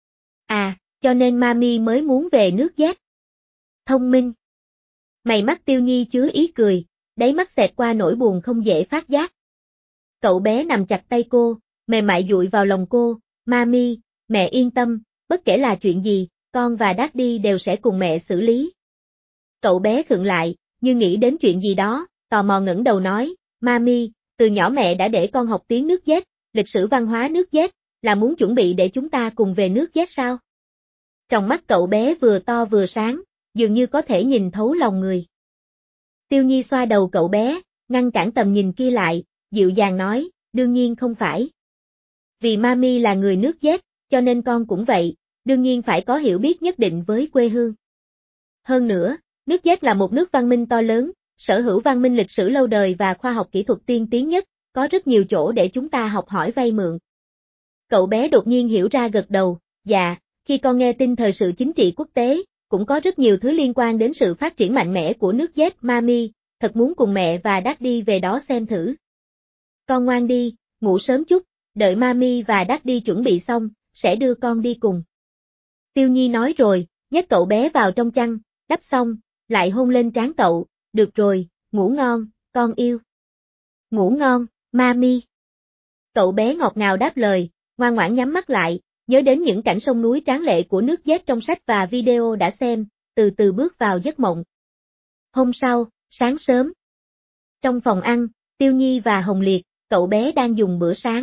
À, cho nên Mami mới muốn về nước Z. Thông minh. Mày mắt Tiêu Nhi chứa ý cười, đáy mắt xẹt qua nỗi buồn không dễ phát giác. Cậu bé nằm chặt tay cô, mềm mại dụi vào lòng cô, Mami, mẹ yên tâm, bất kể là chuyện gì, con và daddy đều sẽ cùng mẹ xử lý. Cậu bé khựng lại, như nghĩ đến chuyện gì đó, tò mò ngẩng đầu nói, Mami, từ nhỏ mẹ đã để con học tiếng nước Z, lịch sử văn hóa nước Z, là muốn chuẩn bị để chúng ta cùng về nước Z sao? Trong mắt cậu bé vừa to vừa sáng, dường như có thể nhìn thấu lòng người. Tiêu Nhi xoa đầu cậu bé, ngăn cản tầm nhìn kia lại, dịu dàng nói, đương nhiên không phải. Vì Mami là người nước Z, cho nên con cũng vậy, đương nhiên phải có hiểu biết nhất định với quê hương. Hơn nữa, nước Z là một nước văn minh to lớn, sở hữu văn minh lịch sử lâu đời và khoa học kỹ thuật tiên tiến nhất, có rất nhiều chỗ để chúng ta học hỏi vay mượn. Cậu bé đột nhiên hiểu ra gật đầu, dạ, khi con nghe tin thời sự chính trị quốc tế, cũng có rất nhiều thứ liên quan đến sự phát triển mạnh mẽ của nước Z, Mami, thật muốn cùng mẹ và daddy về đó xem thử. Con ngoan đi, ngủ sớm chút, đợi Mami và daddy chuẩn bị xong, sẽ đưa con đi cùng. Tiêu Nhi nói rồi, nhét cậu bé vào trong chăn, đắp xong, lại hôn lên trán cậu, được rồi, ngủ ngon, con yêu. Ngủ ngon, Mami. Cậu bé ngọt ngào đáp lời, ngoan ngoãn nhắm mắt lại, nhớ đến những cảnh sông núi tráng lệ của nước Z trong sách và video đã xem, từ từ bước vào giấc mộng. Hôm sau, sáng sớm. Trong phòng ăn, Tiêu Nhi và Hồng Liệt, cậu bé đang dùng bữa sáng.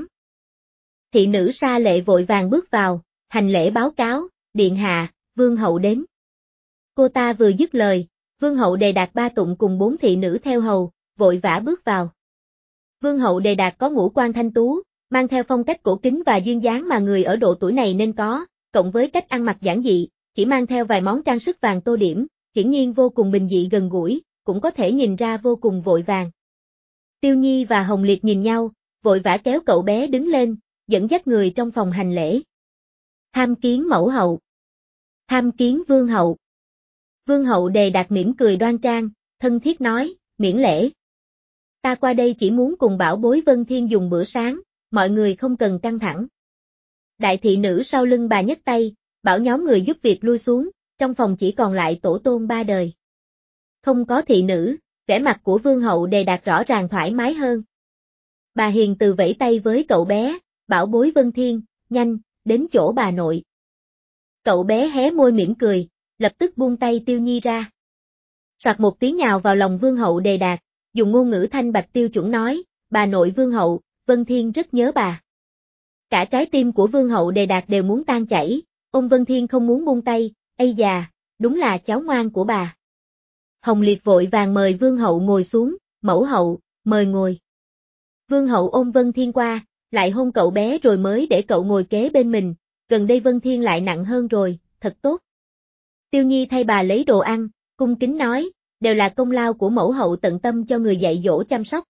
Thị nữ Sa Lệ vội vàng bước vào, hành lễ báo cáo, điện hạ, vương hậu đến. Cô ta vừa dứt lời, vương hậu Đề Đạt Ba Tụng cùng 4 thị nữ theo hầu, vội vã bước vào. Vương hậu Đề Đạt có ngũ quan thanh tú, mang theo phong cách cổ kính và duyên dáng mà người ở độ tuổi này nên có, cộng với cách ăn mặc giản dị, chỉ mang theo vài món trang sức vàng tô điểm, hiển nhiên vô cùng bình dị gần gũi, cũng có thể nhìn ra vô cùng vội vàng. Tiêu Nhi và Hồng Liệt nhìn nhau, vội vã kéo cậu bé đứng lên, dẫn dắt người trong phòng hành lễ. Tham kiến mẫu hậu. Tham kiến vương hậu. Vương hậu Đề Đạt mỉm cười đoan trang, thân thiết nói, miễn lễ. Ta qua đây chỉ muốn cùng bảo bối Vân Thiên dùng bữa sáng, mọi người không cần căng thẳng. Đại thị nữ sau lưng bà nhấc tay, bảo nhóm người giúp việc lui xuống, trong phòng chỉ còn lại tổ tôn 3 đời. Không có thị nữ, vẻ mặt của vương hậu Đề Đạt rõ ràng thoải mái hơn. Bà hiền từ vẫy tay với cậu bé, bảo bối Vân Thiên, nhanh, đến chỗ bà nội. Cậu bé hé môi mỉm cười, lập tức buông tay Tiêu Nhi ra. Soạt một tiếng nhào vào lòng vương hậu Đề Đạt, dùng ngôn ngữ thanh bạch tiêu chuẩn nói, bà nội vương hậu, Vân Thiên rất nhớ bà. Cả trái tim của vương hậu Đề Đạt đều muốn tan chảy, ôm Vân Thiên không muốn buông tay, ây già, đúng là cháu ngoan của bà. Hồng Liệt vội vàng mời vương hậu ngồi xuống, mẫu hậu, mời ngồi. Vương hậu ôm Vân Thiên qua, lại hôn cậu bé rồi mới để cậu ngồi kế bên mình, gần đây Vân Thiên lại nặng hơn rồi, thật tốt. Tiêu Nhi thay bà lấy đồ ăn, cung kính nói, đều là công lao của mẫu hậu tận tâm cho người dạy dỗ chăm sóc.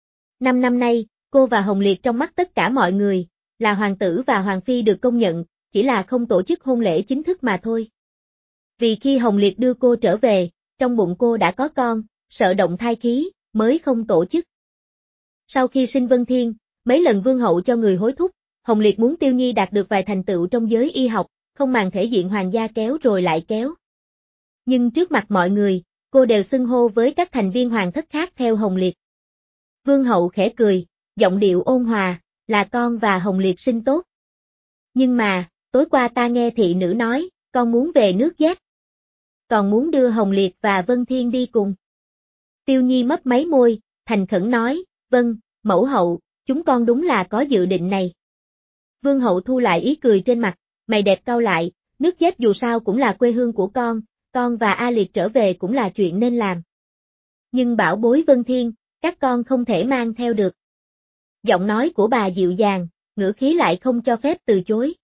5 năm nay, cô và Hồng Liệt trong mắt tất cả mọi người, là hoàng tử và hoàng phi được công nhận, chỉ là không tổ chức hôn lễ chính thức mà thôi. Vì khi Hồng Liệt đưa cô trở về, trong bụng cô đã có con, sợ động thai khí, mới không tổ chức. Sau khi sinh Vân Thiên, mấy lần vương hậu cho người hối thúc, Hồng Liệt muốn Tiêu Nhi đạt được vài thành tựu trong giới y học, không màng thể diện hoàng gia kéo rồi lại kéo. Nhưng trước mặt mọi người, cô đều xưng hô với các thành viên hoàng thất khác theo Hồng Liệt. Vương hậu khẽ cười, giọng điệu ôn hòa, là con và Hồng Liệt sinh tốt. Nhưng mà, tối qua ta nghe thị nữ nói, con muốn về nước Z. Còn muốn đưa Hồng Liệt và Vân Thiên đi cùng. Tiêu Nhi mấp máy môi, thành khẩn nói, vâng, mẫu hậu, chúng con đúng là có dự định này. Vương hậu thu lại ý cười trên mặt, mày đẹp cau lại, nước Z dù sao cũng là quê hương của con và A Liệt trở về cũng là chuyện nên làm. Nhưng bảo bối Vân Thiên, Các con không thể mang theo được. Giọng nói của bà dịu dàng, ngữ khí lại không cho phép từ chối.